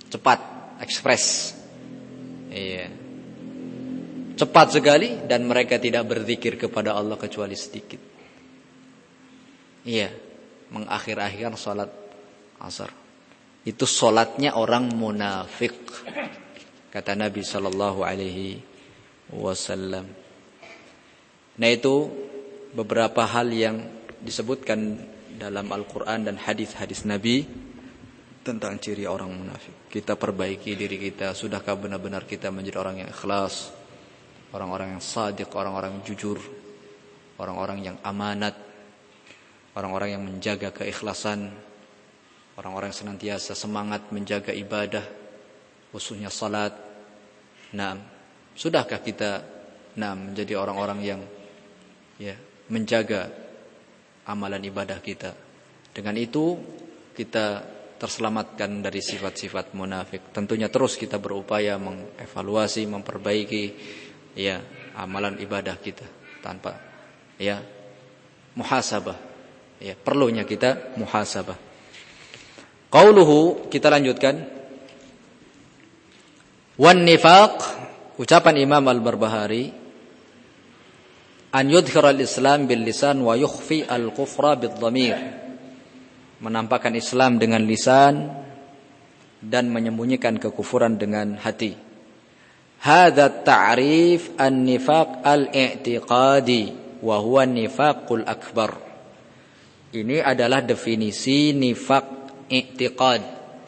cepat, ekspres. Iya. Cepat sekali dan mereka tidak berzikir kepada Allah kecuali sedikit. Iya, mengakhir-akhirkan salat asar. Itu salatnya orang munafik. Kata Nabi sallallahu alaihi wasallam. Nah, itu beberapa hal yang disebutkan dalam Al-Qur'an dan hadis-hadis Nabi tentang ciri orang munafik. Kita perbaiki diri kita. Sudahkah benar-benar kita menjadi orang yang ikhlas, orang-orang yang shadiq, orang-orang yang jujur, orang-orang yang amanat, orang-orang yang menjaga keikhlasan, orang-orang yang senantiasa semangat menjaga ibadah, khususnya salat. Nah, sudahkah kita menjadi orang-orang yang menjaga amalan ibadah kita? Dengan itu kita terselamatkan dari sifat-sifat munafik. Tentunya terus kita berupaya mengevaluasi, memperbaiki amalan ibadah kita tanpa muhasabah. Perlunya kita muhasabah. Qauluhu, kita lanjutkan. Wan nifaq, ucapan Imam Al-Barbahari, an yudhhira al-islam bil lisan wa yukhfi al-kufra bid dhamir. Menampakkan Islam dengan lisan dan menyembunyikan kekufuran dengan hati. Hadza ta'rif an-nifaq al-i'tiqadi wa huwa an-nifaqul akbar. Ini adalah definisi nifaq i'tiqad.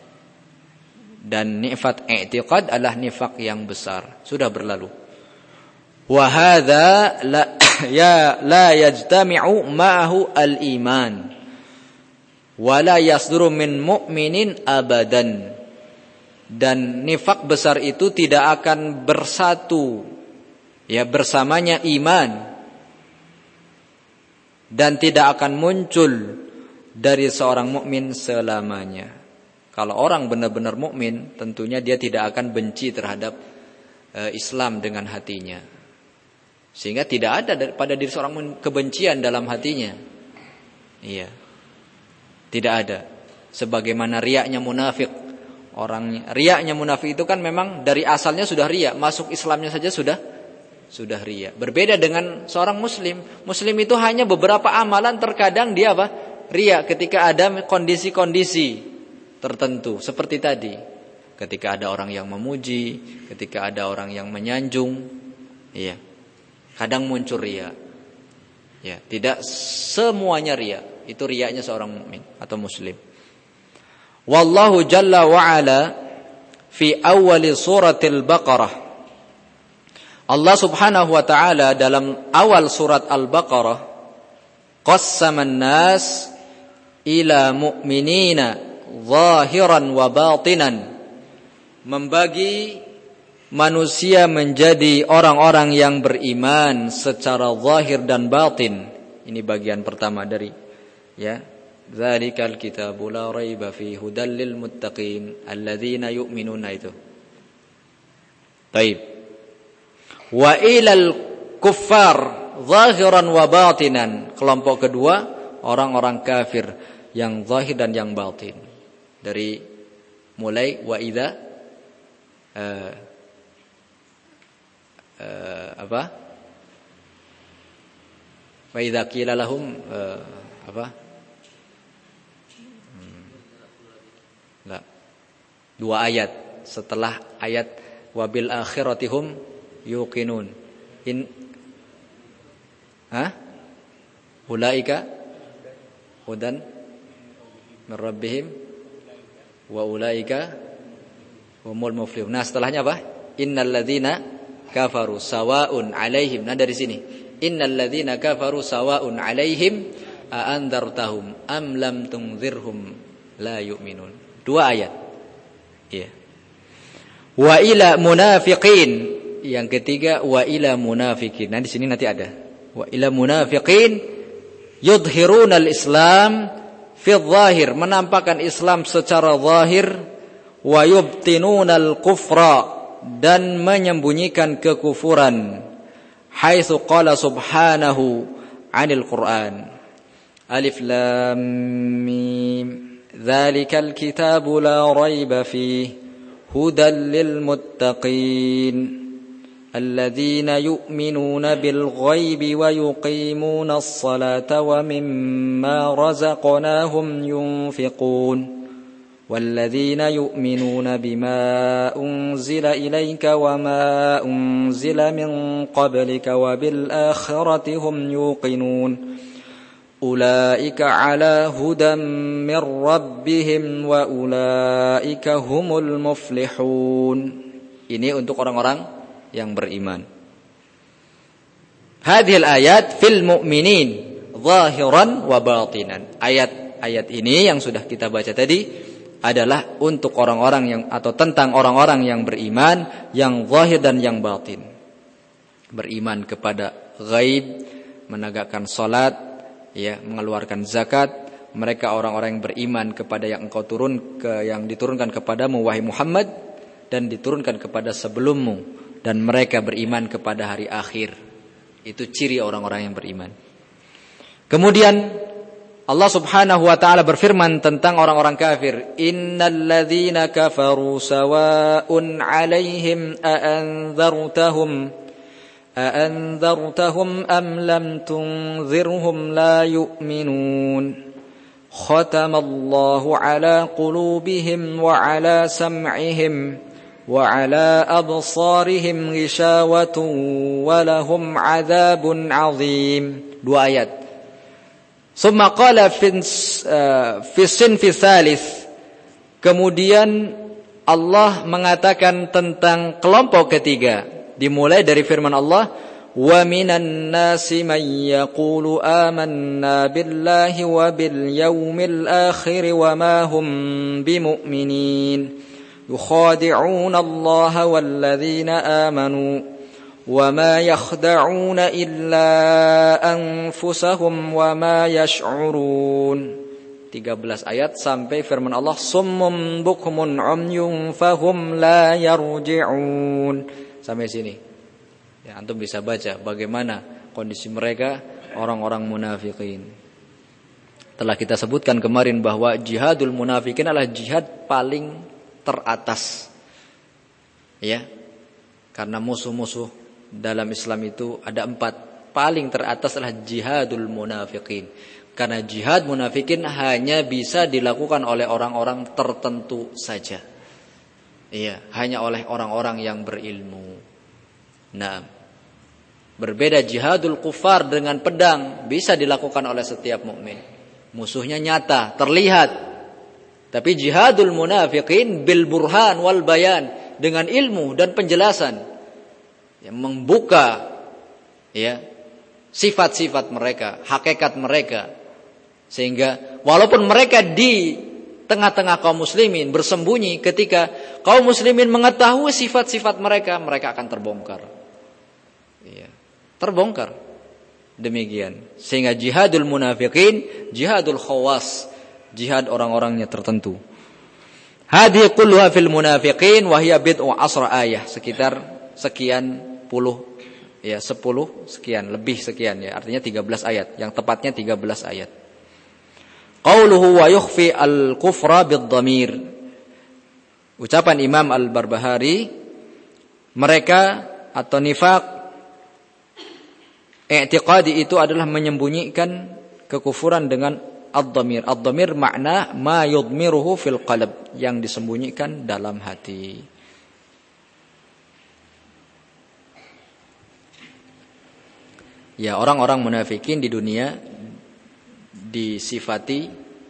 Dan nifaq i'tiqad adalah nifaq yang besar, sudah berlalu. Wa hadza la yajtami'u ma'ahu al-iman. Wala yasduru min mu'minin abadan. Dan nifak besar itu tidak akan bersatu bersamanya iman, dan tidak akan muncul dari seorang mukmin selamanya. Kalau orang benar-benar mukmin, tentunya dia tidak akan benci terhadap Islam dengan hatinya, sehingga tidak ada pada diri seorang kebencian dalam hatinya. Tidak ada. Sebagaimana riaknya munafik. Riaknya munafik itu kan memang dari asalnya sudah riak, masuk Islamnya saja sudah riak. Berbeda dengan seorang muslim. Muslim itu hanya beberapa amalan, terkadang dia riak ketika ada kondisi-kondisi tertentu. Seperti tadi, ketika ada orang yang memuji, ketika ada orang yang menyanjung, kadang muncul riak. Tidak semuanya riak. Itu riaknya seorang mukmin atau muslim. Wallahu jalla wa ala fi awal suratil Baqarah. Allah Subhanahu wa taala dalam awal surat Al-Baqarah qassama an-nas ila mu'minina zahiran wa batinan. Membagi manusia menjadi orang-orang yang beriman secara zahir dan batin. Ini bagian pertama dari Zalikal kitabu la raiba fi hudal lil muttaqin alladzina yu'minuna itu. Baik. Wa ilal kuffar zahiran wa batinan. Kelompok kedua orang-orang kafir yang zahir dan yang batin. Dari mulai wa idza wa idza qila lahum dua ayat setelah ayat wabil akhiratihum yuqinun. Ulaika hudan min rabbihim wa ulaika humul muflihun. Nah, setelahnya apa? Innal ladzina kafaru sawaun alaihim. Nah, dari sini. Innal ladzina kafaru sawaun alaihim a andartahum am lam tunzirhum la yu'minun. Dua ayat. Wa ila munafiqin. Yang ketiga wa ila munafiqin. Nah, di sini nanti ada. Wa ila munafiqin yudhiruna al-islam fi dhahir, menampakkan Islam secara zahir, wa yubtinuna al-kufra, dan menyembunyikan kekufuran. Haitsu qala subhanahu 'anil Qur'an. Alif lam mim. Dzalikal kitabu la raiba fihi هدى للمتقين الذين يؤمنون بالغيب ويقيمون الصلاة ومما رزقناهم ينفقون والذين يؤمنون بما أنزل إليك وما أنزل من قبلك وبالآخرة هم يوقنون أولئك على هدى من ربهم وأولئك هم المفلحون. Ini untuk orang-orang yang beriman. Hadhil ayat fil mu'minin zahiran wa batinan. Ayat-ayat ini yang sudah kita baca tadi adalah untuk orang-orang yang atau tentang orang-orang yang beriman yang zahir dan yang batin. Beriman kepada ghaib, menegakkan salat, ya, mengeluarkan zakat. Mereka orang-orang yang beriman kepada yang yang diturunkan kepadamu wahai Muhammad dan diturunkan kepada sebelummu, dan mereka beriman kepada hari akhir. Itu ciri orang-orang yang beriman. Kemudian Allah Subhanahu wa taala berfirman tentang orang-orang kafir, "Innal ladzina kafaru sawa'un 'alaihim a'anzartahum am lam tunzirhum la yu'minun. Khatamallahu 'ala qulubihim wa 'ala sam'ihim wa 'ala absarihim ghishawatun wa lahum 'adzabun 'adzim." Dua ayat. Summa qala fi sinfi tsalits. Kemudian Allah mengatakan tentang kelompok ketiga, dimulai dari firman Allah, wa minan nasi man yaqulu amanna billahi wa bil yaumil akhir wa ma hum bimu'minin yukhadi'una Allah wal ladzina amanu وَمَا يَخْدَعُونَ إِلَّا أَنفُسَهُمْ وَمَا يَشْعُرُونَ. 13 ayat sampai firman Allah, summum bukmun umyun fahum la yarji'un. Sampai sini. Ya, antum bisa baca bagaimana kondisi mereka orang-orang munafikin. Telah kita sebutkan kemarin bahwa jihadul munafikin adalah jihad paling teratas. Ya. Karena musuh-musuh dalam Islam itu ada 4. Paling teratas adalah jihadul munafikin. Karena jihad munafikin hanya bisa dilakukan oleh orang-orang tertentu saja. Iya, hanya oleh orang-orang yang berilmu. Nah, berbeda jihadul kufar dengan pedang bisa dilakukan oleh setiap mukmin. Musuhnya nyata, terlihat. Tapi jihadul munafikin bil burhan wal bayan, dengan ilmu dan penjelasan, yang membuka ya sifat-sifat mereka, hakikat mereka, sehingga walaupun mereka di tengah-tengah kaum muslimin bersembunyi, ketika kaum muslimin mengetahui sifat-sifat mereka, mereka akan terbongkar. Ya, terbongkar. Demikian. Sehingga jihadul munafikin, jihadul khawas, jihad orang-orangnya tertentu. Hadhihi kulluha fil munafiqin wa hiya bid'u asra ayah, sekitar sekian puluh, ya 10 sekian, lebih sekian ya, artinya 13 ayat, yang tepatnya 13 ayat. Qauluhu wa yukhfi al-kufra bid-dhamir. Ucapan Imam Al-Barbahari, mereka atau nifaq i'tiqadi itu adalah menyembunyikan kekufuran dengan ad-dhamir. Ad-dhamir makna ma yudmiruhu fil qalb, yang disembunyikan dalam hati. Ya, orang-orang munafikin di dunia disifati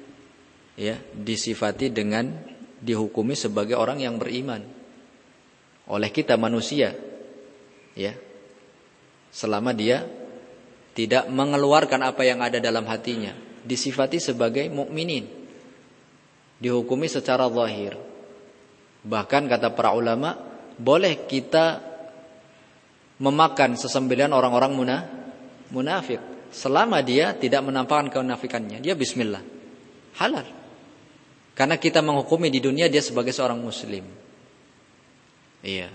dengan dihukumi sebagai orang yang beriman oleh kita manusia, ya, selama dia tidak mengeluarkan apa yang ada dalam hatinya, disifati sebagai mukminin, dihukumi secara zahir. Bahkan kata para ulama, boleh kita memakan sesembelihan orang-orang munafik selama dia tidak menampakkan kemunafikannya, dia bismillah, halal. Karena kita menghukumi di dunia dia sebagai seorang muslim. Iya.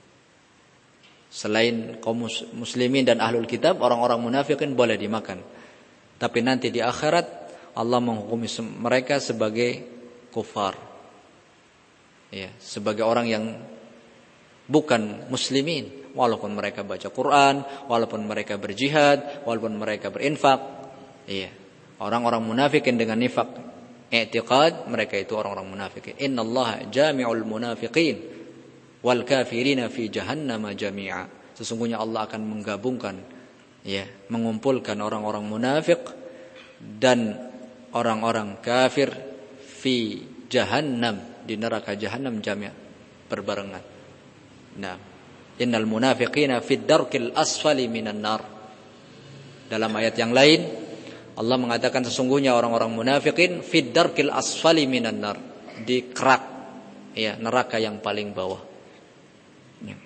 Selain kaum muslimin dan ahlul kitab, orang-orang munafikin boleh dimakan. Tapi nanti di akhirat Allah menghukumi mereka sebagai kufar. Ya, sebagai orang yang bukan muslimin, walaupun mereka baca Quran, walaupun mereka berjihad, walaupun mereka berinfak. Iya. Orang-orang munafikin dengan nifak i'tiqad, mereka itu orang-orang munafikin. Innallaha jami'ul munafiqin wal kafirina fi jahannam jami'a. Sesungguhnya Allah akan menggabungkan, ya, mengumpulkan orang-orang munafik dan orang-orang kafir fi jahannam, di neraka jahannam jami'a, berbarengan. Nah, innal munafiqina fid darkil asfali minan nar. Dalam ayat yang lain Allah mengatakan sesungguhnya orang-orang munafikin fid darkil asfali minan nar, di kerak, ya, neraka yang paling bawah. Ya.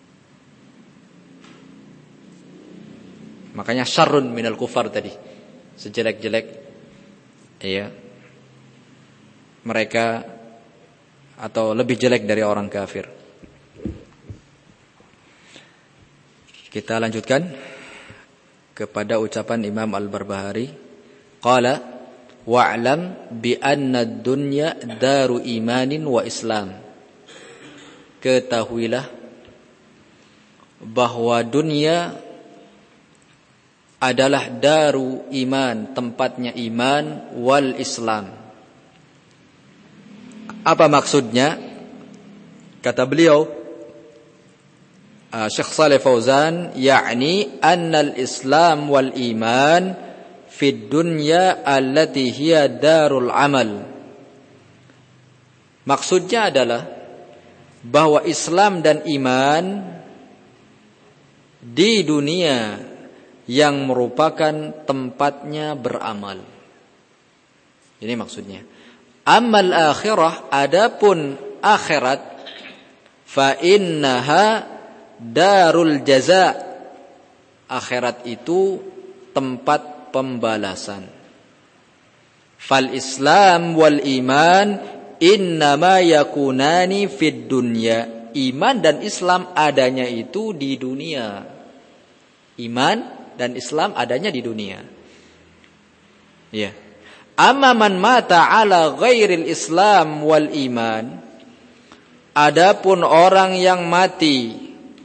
Makanya syarrun minal kufar tadi, sejelek-jelek, ya, mereka atau lebih jelek dari orang kafir. Kita lanjutkan kepada ucapan Imam Al-Barbahari. Qala wa'lam bi anna ad-dunya daru imanin wa islam. Ketahuilah bahwa dunia adalah daru iman, tempatnya iman, wal islam. Apa maksudnya? Kata beliau Syekh Shalih Fauzan, yakni annal Islam wal iman fid dunya allati hiya darul amal. Maksudnya adalah bahwa Islam dan iman di dunia yang merupakan tempatnya beramal. Ini maksudnya. Amal akhirah, adapun akhirat, fa innaha darul jaza. Akhirat itu tempat pembalasan. Fal Islam wal iman innama yakunani fid dunya. Iman dan Islam adanya itu di dunia. Iman dan Islam adanya di dunia. Ya. Amma man mata ala ghairil Islam wal iman, adapun orang yang mati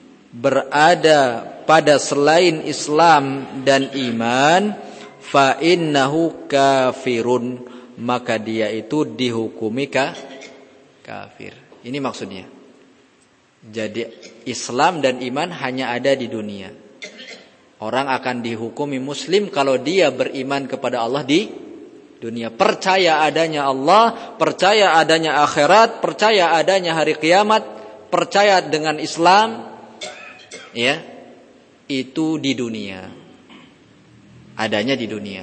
berada pada selain Islam dan iman, fa innahu kafirun, maka dia itu dihukumi kafir. Ini maksudnya. Jadi Islam dan iman hanya ada di dunia. Orang akan dihukumi muslim kalau dia beriman kepada Allah di dunia, percaya adanya Allah, percaya adanya akhirat, percaya adanya hari kiamat, percaya dengan Islam, ya, itu di dunia, adanya di dunia.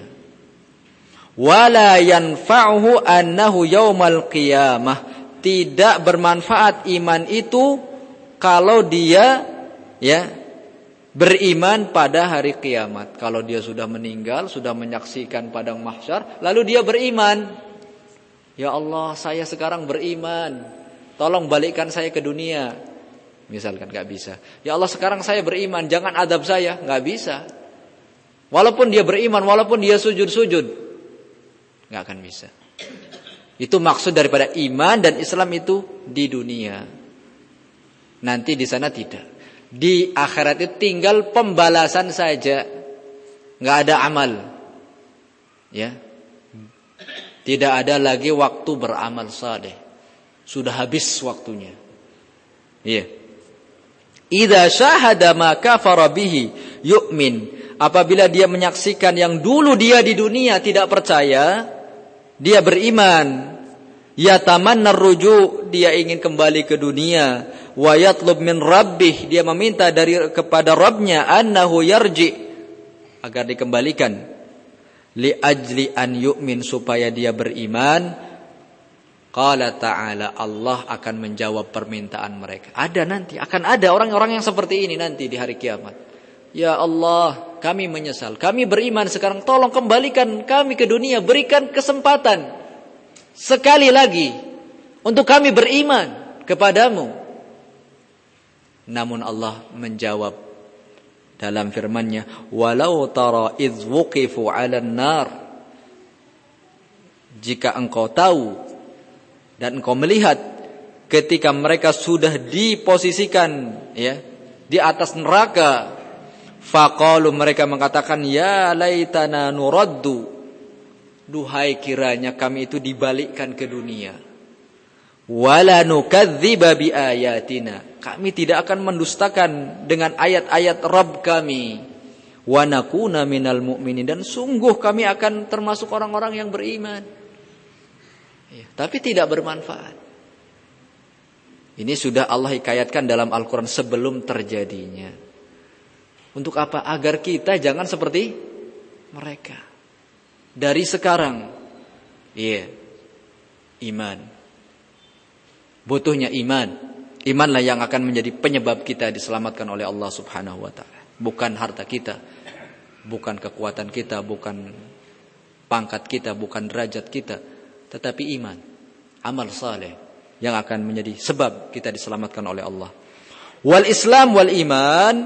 Wala yanfa'uhu annahu yaumal qiyamah, tidak bermanfaat iman itu kalau dia, ya, beriman pada hari kiamat. Kalau dia sudah meninggal, sudah menyaksikan padang mahsyar, lalu dia beriman, ya Allah, saya sekarang beriman, tolong balikkan saya ke dunia, misalkan, gak bisa. Ya Allah, sekarang saya beriman, jangan adab saya, gak bisa. Walaupun dia beriman, walaupun dia sujud-sujud, gak akan bisa. Itu maksud daripada iman dan Islam itu di dunia. Nanti di sana tidak. Di akhirat itu tinggal pembalasan saja, nggak ada amal, ya, tidak ada lagi waktu beramal saleh, sudah habis waktunya. Iya. Idza syahada ma kafara bihi yu'min, apabila dia menyaksikan yang dulu dia di dunia tidak percaya, dia beriman. Yatamanna ruju', dia ingin kembali ke dunia. Wa yatlub min rabbih, dia meminta kepada Rabbnya annahu yarji, agar dikembalikan. Li ajli an yu'min, supaya dia beriman. Qala ta'ala, Allah akan menjawab permintaan mereka. Ada nanti, akan ada orang-orang yang seperti ini nanti di hari kiamat. Ya Allah, kami menyesal, kami beriman sekarang, tolong kembalikan kami ke dunia, berikan kesempatan sekali lagi untuk kami beriman kepadamu. Namun Allah menjawab dalam firman-Nya, walau tara idz wuqifu 'alan nar, jika engkau tahu dan engkau melihat ketika mereka sudah diposisikan ya di atas neraka, faqalu, mereka mengatakan, ya laitana nuraddu, duhai kiranya kami itu dibalikkan ke dunia, wala nukadziba biayatina, kami tidak akan mendustakan dengan ayat-ayat Rabb kami, wa nakuna minal mu'minin, dan sungguh kami akan termasuk orang-orang yang beriman. Ya, tapi tidak bermanfaat. Ini sudah Allah hikayatkan dalam Al-Quran sebelum terjadinya. Untuk apa? Agar kita jangan seperti mereka. Dari sekarang, iman. Butuhnya iman. Imanlah yang akan menjadi penyebab kita diselamatkan oleh Allah Subhanahu wa ta'ala. Bukan harta kita, bukan kekuatan kita, bukan pangkat kita, bukan derajat kita, tetapi iman, amal saleh yang akan menjadi sebab kita diselamatkan oleh Allah. Wal Islam wal iman.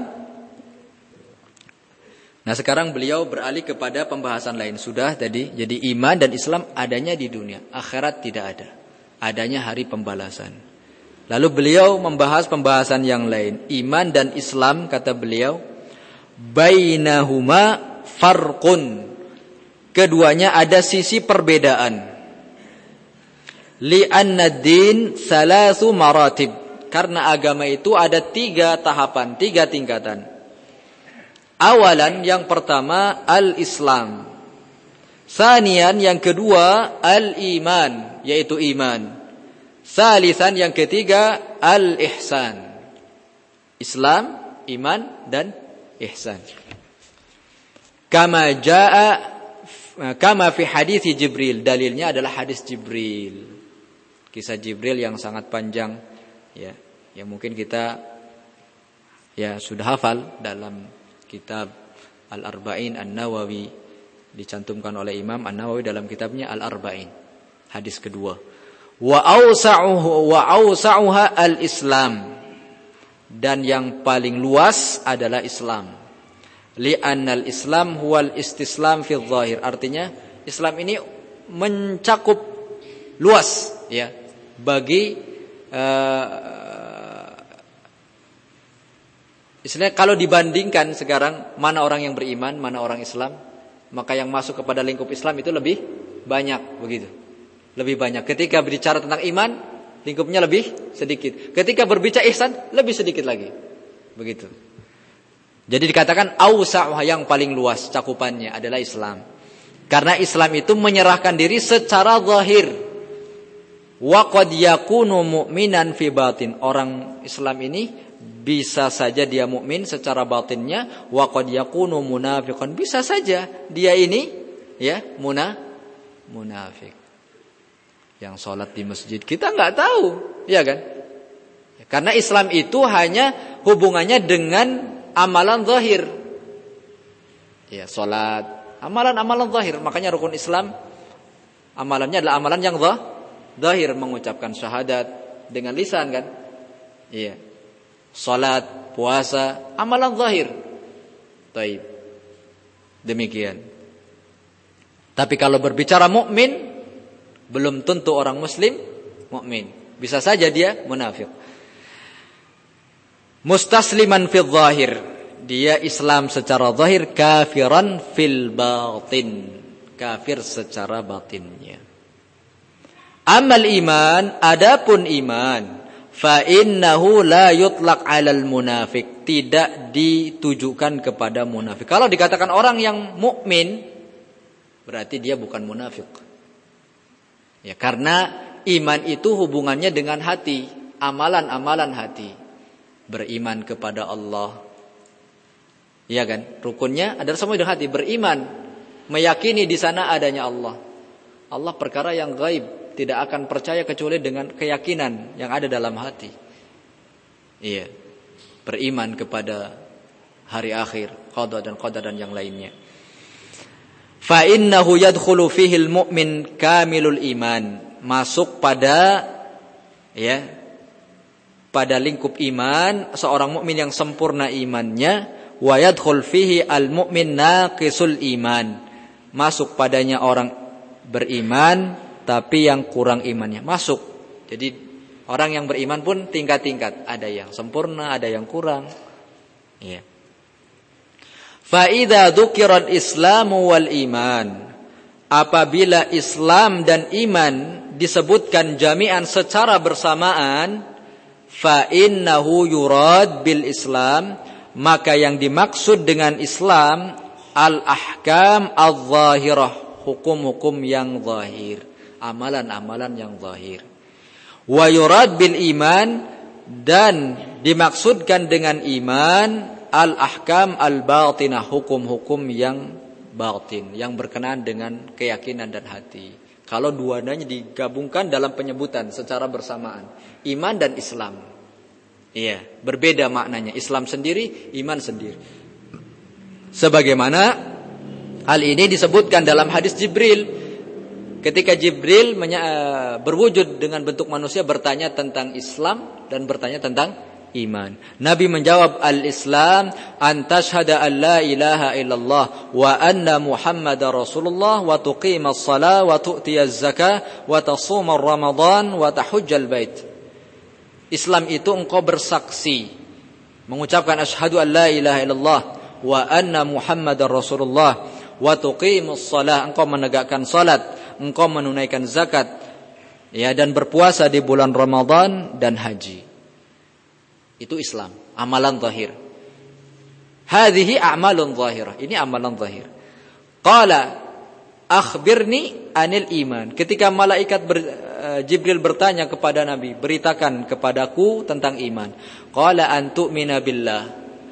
Nah, sekarang beliau beralih kepada pembahasan lain. Sudah tadi, jadi iman dan Islam adanya di dunia, akhirat tidak ada. Adanya hari pembalasan. Lalu beliau membahas pembahasan yang lain. Iman dan Islam, kata beliau, bainahuma farqun. Keduanya ada sisi perbedaan. Li'anna din salasu maratib. Karena agama itu ada 3 tahapan, 3 tingkatan. Awalan, yang pertama al-Islam. Sanian, yang kedua al-iman, yaitu iman. Salisan, yang ketiga al-ihsan. Islam, iman, dan ihsan. Kama fi hadis Jibril. Dalilnya adalah hadis Jibril. Kisah Jibril yang sangat panjang, ya, yang mungkin kita ya sudah hafal dalam kitab Al-Arba'in An-Nawawi, dicantumkan oleh Imam An-Nawawi dalam kitabnya Al-Arba'in, hadis kedua. Wa awsa'uha al-Islam, dan yang paling luas adalah Islam. Li'annal Islam huwal istislam fi dhahir. Artinya Islam ini mencakup luas, ya, bagi istilahnya kalau dibandingkan sekarang mana orang yang beriman, mana orang Islam, maka yang masuk kepada lingkup Islam itu lebih banyak, begitu. Lebih banyak. Ketika berbicara tentang iman, lingkupnya lebih sedikit. Ketika berbicara ihsan, lebih sedikit lagi. Begitu. Jadi dikatakan awsa'uha, yang paling luas cakupannya adalah Islam. Karena Islam itu menyerahkan diri secara zahir. Wa qad yakunu mu'minan fi batin. Orang Islam ini bisa saja dia mukmin secara batinnya, wa qad yakunu munafiqan. Bisa saja dia ini ya munafik. Yang sholat di masjid kita enggak tahu, ya kan? Karena Islam itu hanya hubungannya dengan amalan zahir. Ya, sholat, amalan-amalan zahir. Makanya rukun Islam amalannya adalah amalan yang zahir, mengucapkan syahadat dengan lisan, kan? Iya. Salat, puasa, amalan zahir. Taib. Demikian. Tapi kalau berbicara mukmin, belum tentu orang muslim mukmin. Bisa saja dia munafik. Mustasliman fil zahir. Dia Islam secara zahir, kafiran fil batin. Kafir secara batinnya. Amal iman, adapun iman, fa innahu la yutlaq 'alal munafik, tidak ditujukan kepada munafik. Kalau dikatakan orang yang mukmin, berarti dia bukan munafik. Ya, karena iman itu hubungannya dengan hati, amalan-amalan hati. Beriman kepada Allah. Iya kan? Rukunnya adalah semua dengan hati, beriman, meyakini di sana adanya Allah. Allah perkara yang gaib, tidak akan percaya kecuali dengan keyakinan yang ada dalam hati. Iya. Beriman kepada hari akhir, qada dan qadar dan yang lainnya. Fa innahu yadkhulu fihi al-mu'min kamilul iman. Masuk pada pada lingkup iman seorang mukmin yang sempurna imannya, wa yadkhul fihi al-mu'min naqisul iman. Masuk padanya orang beriman tapi yang kurang imannya. Masuk. Jadi Orang yang beriman pun tingkat-tingkat, ada yang sempurna, ada yang kurang. Ya. Fa idza dzukiral Islamu wal iman, apabila Islam dan iman disebutkan jami'an secara bersamaan, fa innahu yurad bil Islam, maka yang dimaksud dengan Islam al-ahkam al-zahirah, hukum-hukum yang zahir, amalan-amalan yang zahir. Wa yurad bil iman, dan dimaksudkan dengan iman al-ahkam al-batinah, hukum-hukum yang batin, yang berkenaan dengan keyakinan dan hati. Kalau dua-duanya digabungkan dalam penyebutan secara bersamaan, iman dan Islam. Iya, berbeda maknanya. Islam sendiri, iman sendiri. Sebagaimana hal ini disebutkan dalam hadis Jibril. Ketika Jibril berwujud dengan bentuk manusia bertanya tentang Islam dan bertanya tentang iman. Nabi menjawab, al-Islam an tashhada an la ilaha illallah wa anna Muhammadar Rasulullah wa tuqimas shalah wa tu'tiyaz zakah wa tasumar Ramadan wa tahujjal bait. Islam itu engkau bersaksi, mengucapkan asyhadu an la ilaha illallah wa anna Muhammadar Rasulullah wa tuqimus shalah, engkau menegakkan salat, engkau menunaikan zakat, ya, dan berpuasa di bulan Ramadan dan haji. Itu Islam, amalan zahir. Hadhihi a'malun zahirah, ini amalan zahir. Qala akhbirni anil iman. Ketika malaikat Jibril bertanya kepada Nabi, beritakan kepadaku tentang iman. Qala an tu'mina billah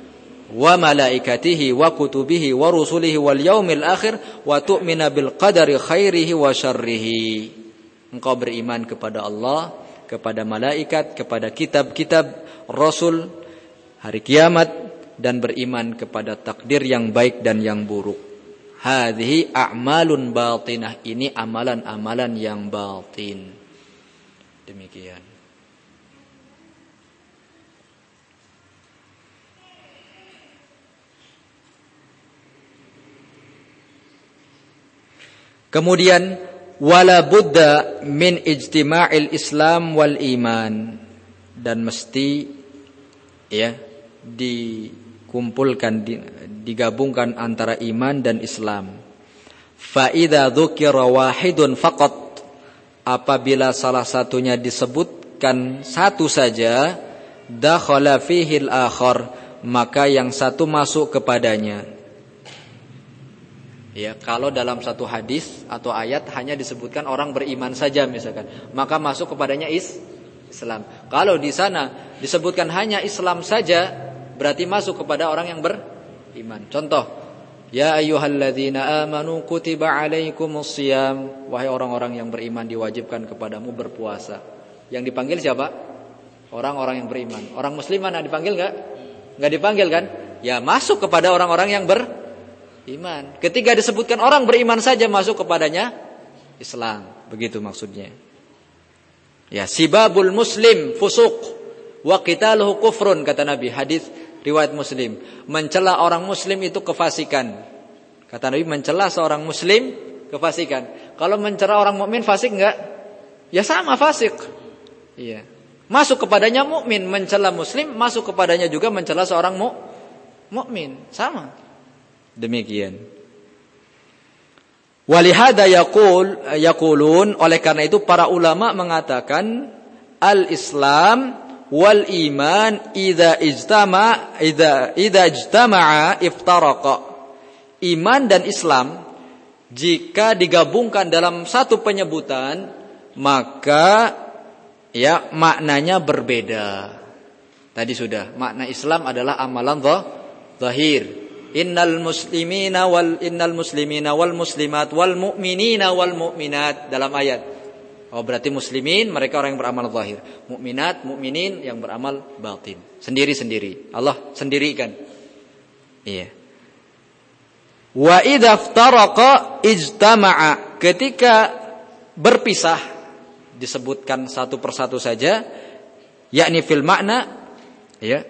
wa malaikatihi wa kutubihi wa rusulihi wal yaumil akhir wa tu'mina bil qadari khairihi wa syarrihi. Engkau beriman kepada Allah, kepada malaikat, kepada kitab-kitab, rasul, hari kiamat, dan beriman kepada takdir yang baik dan yang buruk. Hadhihi a'malun batinah, ini amalan-amalan yang batin. Demikian. Kemudian wala budda min ijtima'il Islam wal iman, dan mesti ya dikumpulkan, digabungkan antara iman dan Islam. Fa idza dzukira wahidun faqat, apabila salah satunya disebutkan satu saja, dakhala fihi al-akhar, maka yang satu masuk kepadanya. Ya, kalau dalam satu hadis atau ayat hanya disebutkan orang beriman saja misalkan, maka masuk kepadanya Islam. Kalau di sana disebutkan hanya Islam saja, berarti masuk kepada orang yang beriman. Contoh, ya ayyuhalladzina amanu kutiba alaikumus shiyam, wahai orang-orang yang beriman diwajibkan kepadamu berpuasa. Yang dipanggil siapa? Orang-orang yang beriman. Orang muslim mana dipanggil enggak? Enggak dipanggil kan? Ya, masuk kepada orang-orang yang beriman. Ketika disebutkan orang beriman saja, masuk kepadanya Islam. Begitu maksudnya. Ya, sibabul muslim fusuq wa qitaluhu kufrun, kata Nabi, hadis riwayat Muslim. Mencela orang muslim itu kefasikan. Kata Nabi, mencela seorang muslim kefasikan. Kalau mencela orang mukmin fasik enggak? Ya sama, fasik. Iya. Masuk kepadanya mukmin, mencela muslim, masuk kepadanya juga mencela seorang mukmin. Sama. Demikian. Walihada yaqulun, oleh karena itu para ulama mengatakan al-Islam wal iman idza ijtama'a iftaraqa. Iman dan Islam jika digabungkan dalam satu penyebutan, maka ya maknanya berbeda. Tadi sudah, makna Islam adalah amalan zahir. Innal muslimina wal muslimat wal mu'minina wal mu'minat, dalam ayat. Oh, berarti muslimin mereka orang yang beramal zahir, mukminat mukminin yang beramal batin. Sendiri-sendiri. Allah sendirikan. Iya. Wa idza iftaraqa ijtama'a, ketika berpisah disebutkan satu persatu saja, yakni fil makna, ya.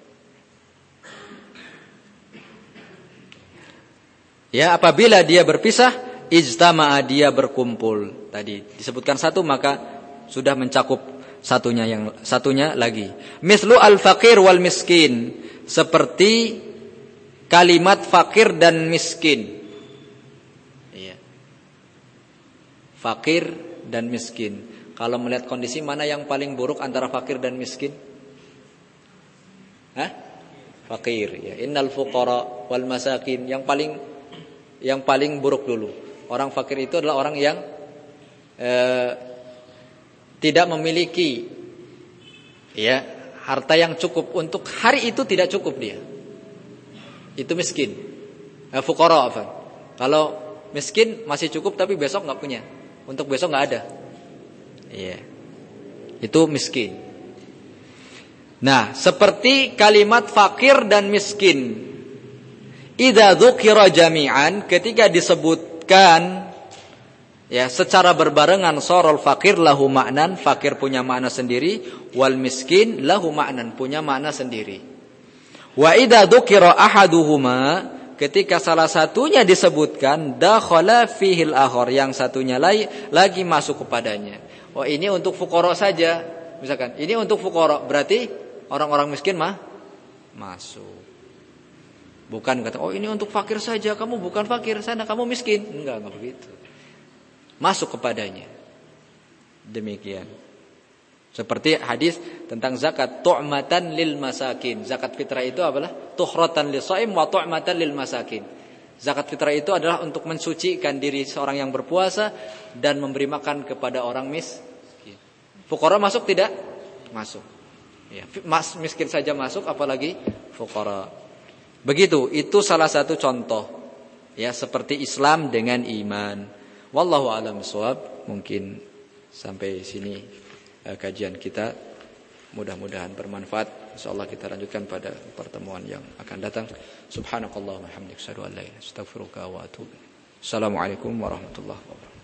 Ya, apabila dia berpisah, ijtama'a, dia berkumpul. Tadi disebutkan satu, maka sudah mencakup Satunya lagi. Mislu al-faqir wal miskin. Seperti kalimat fakir dan miskin. Iya. Fakir dan miskin. Kalau melihat kondisi, mana yang paling buruk antara fakir dan miskin? Fakir. Ya. Innal fuqara wal masakin. Yang paling buruk dulu. Orang fakir itu adalah orang yang tidak memiliki harta yang cukup untuk hari itu, tidak cukup dia. Itu miskin. Fuqara apa? Kalau miskin masih cukup tapi besok enggak punya. Untuk besok enggak ada. Iya. Itu miskin. Nah, seperti kalimat fakir dan miskin. Idza dzukira jami'an, ketika disebutkan secara berbarengan, sorol fakir lahu ma'nan, fakir punya makna sendiri, wal miskin lahu ma'nan, punya makna sendiri. Wa idza dzukira ahaduhuma, ketika salah satunya disebutkan, dakhala fihil akhar, yang satunya lagi masuk kepadanya. Oh, ini untuk fuqara saja. Misalkan, ini untuk fuqara, berarti orang-orang miskin masuk. Bukan kata, oh ini untuk fakir saja, kamu bukan fakir, sana kamu miskin. Enggak begitu. Masuk kepadanya. Demikian. Seperti hadis tentang zakat, tu'matan lil masakin. Zakat fitrah itu adalah tuhratan lis-shaim wa tu'matan lil masakin. Zakat fitrah itu adalah untuk mensucikan diri seorang yang berpuasa dan memberi makan kepada orang miskin. Fuqara masuk tidak? Masuk. Ya, miskin saja masuk, apalagi fuqara. Begitu, itu salah satu contoh. Seperti Islam dengan iman. Wallahu a'lam bishawab. Mungkin sampai sini kajian kita. Mudah-mudahan bermanfaat. Insyaallah kita lanjutkan pada pertemuan yang akan datang. Subhanakallahumma wa bihamdika asyhadu an la ilaha illa anta astaghfiruka wa atubu ilaik. Assalamualaikum warahmatullahi wabarakatuh.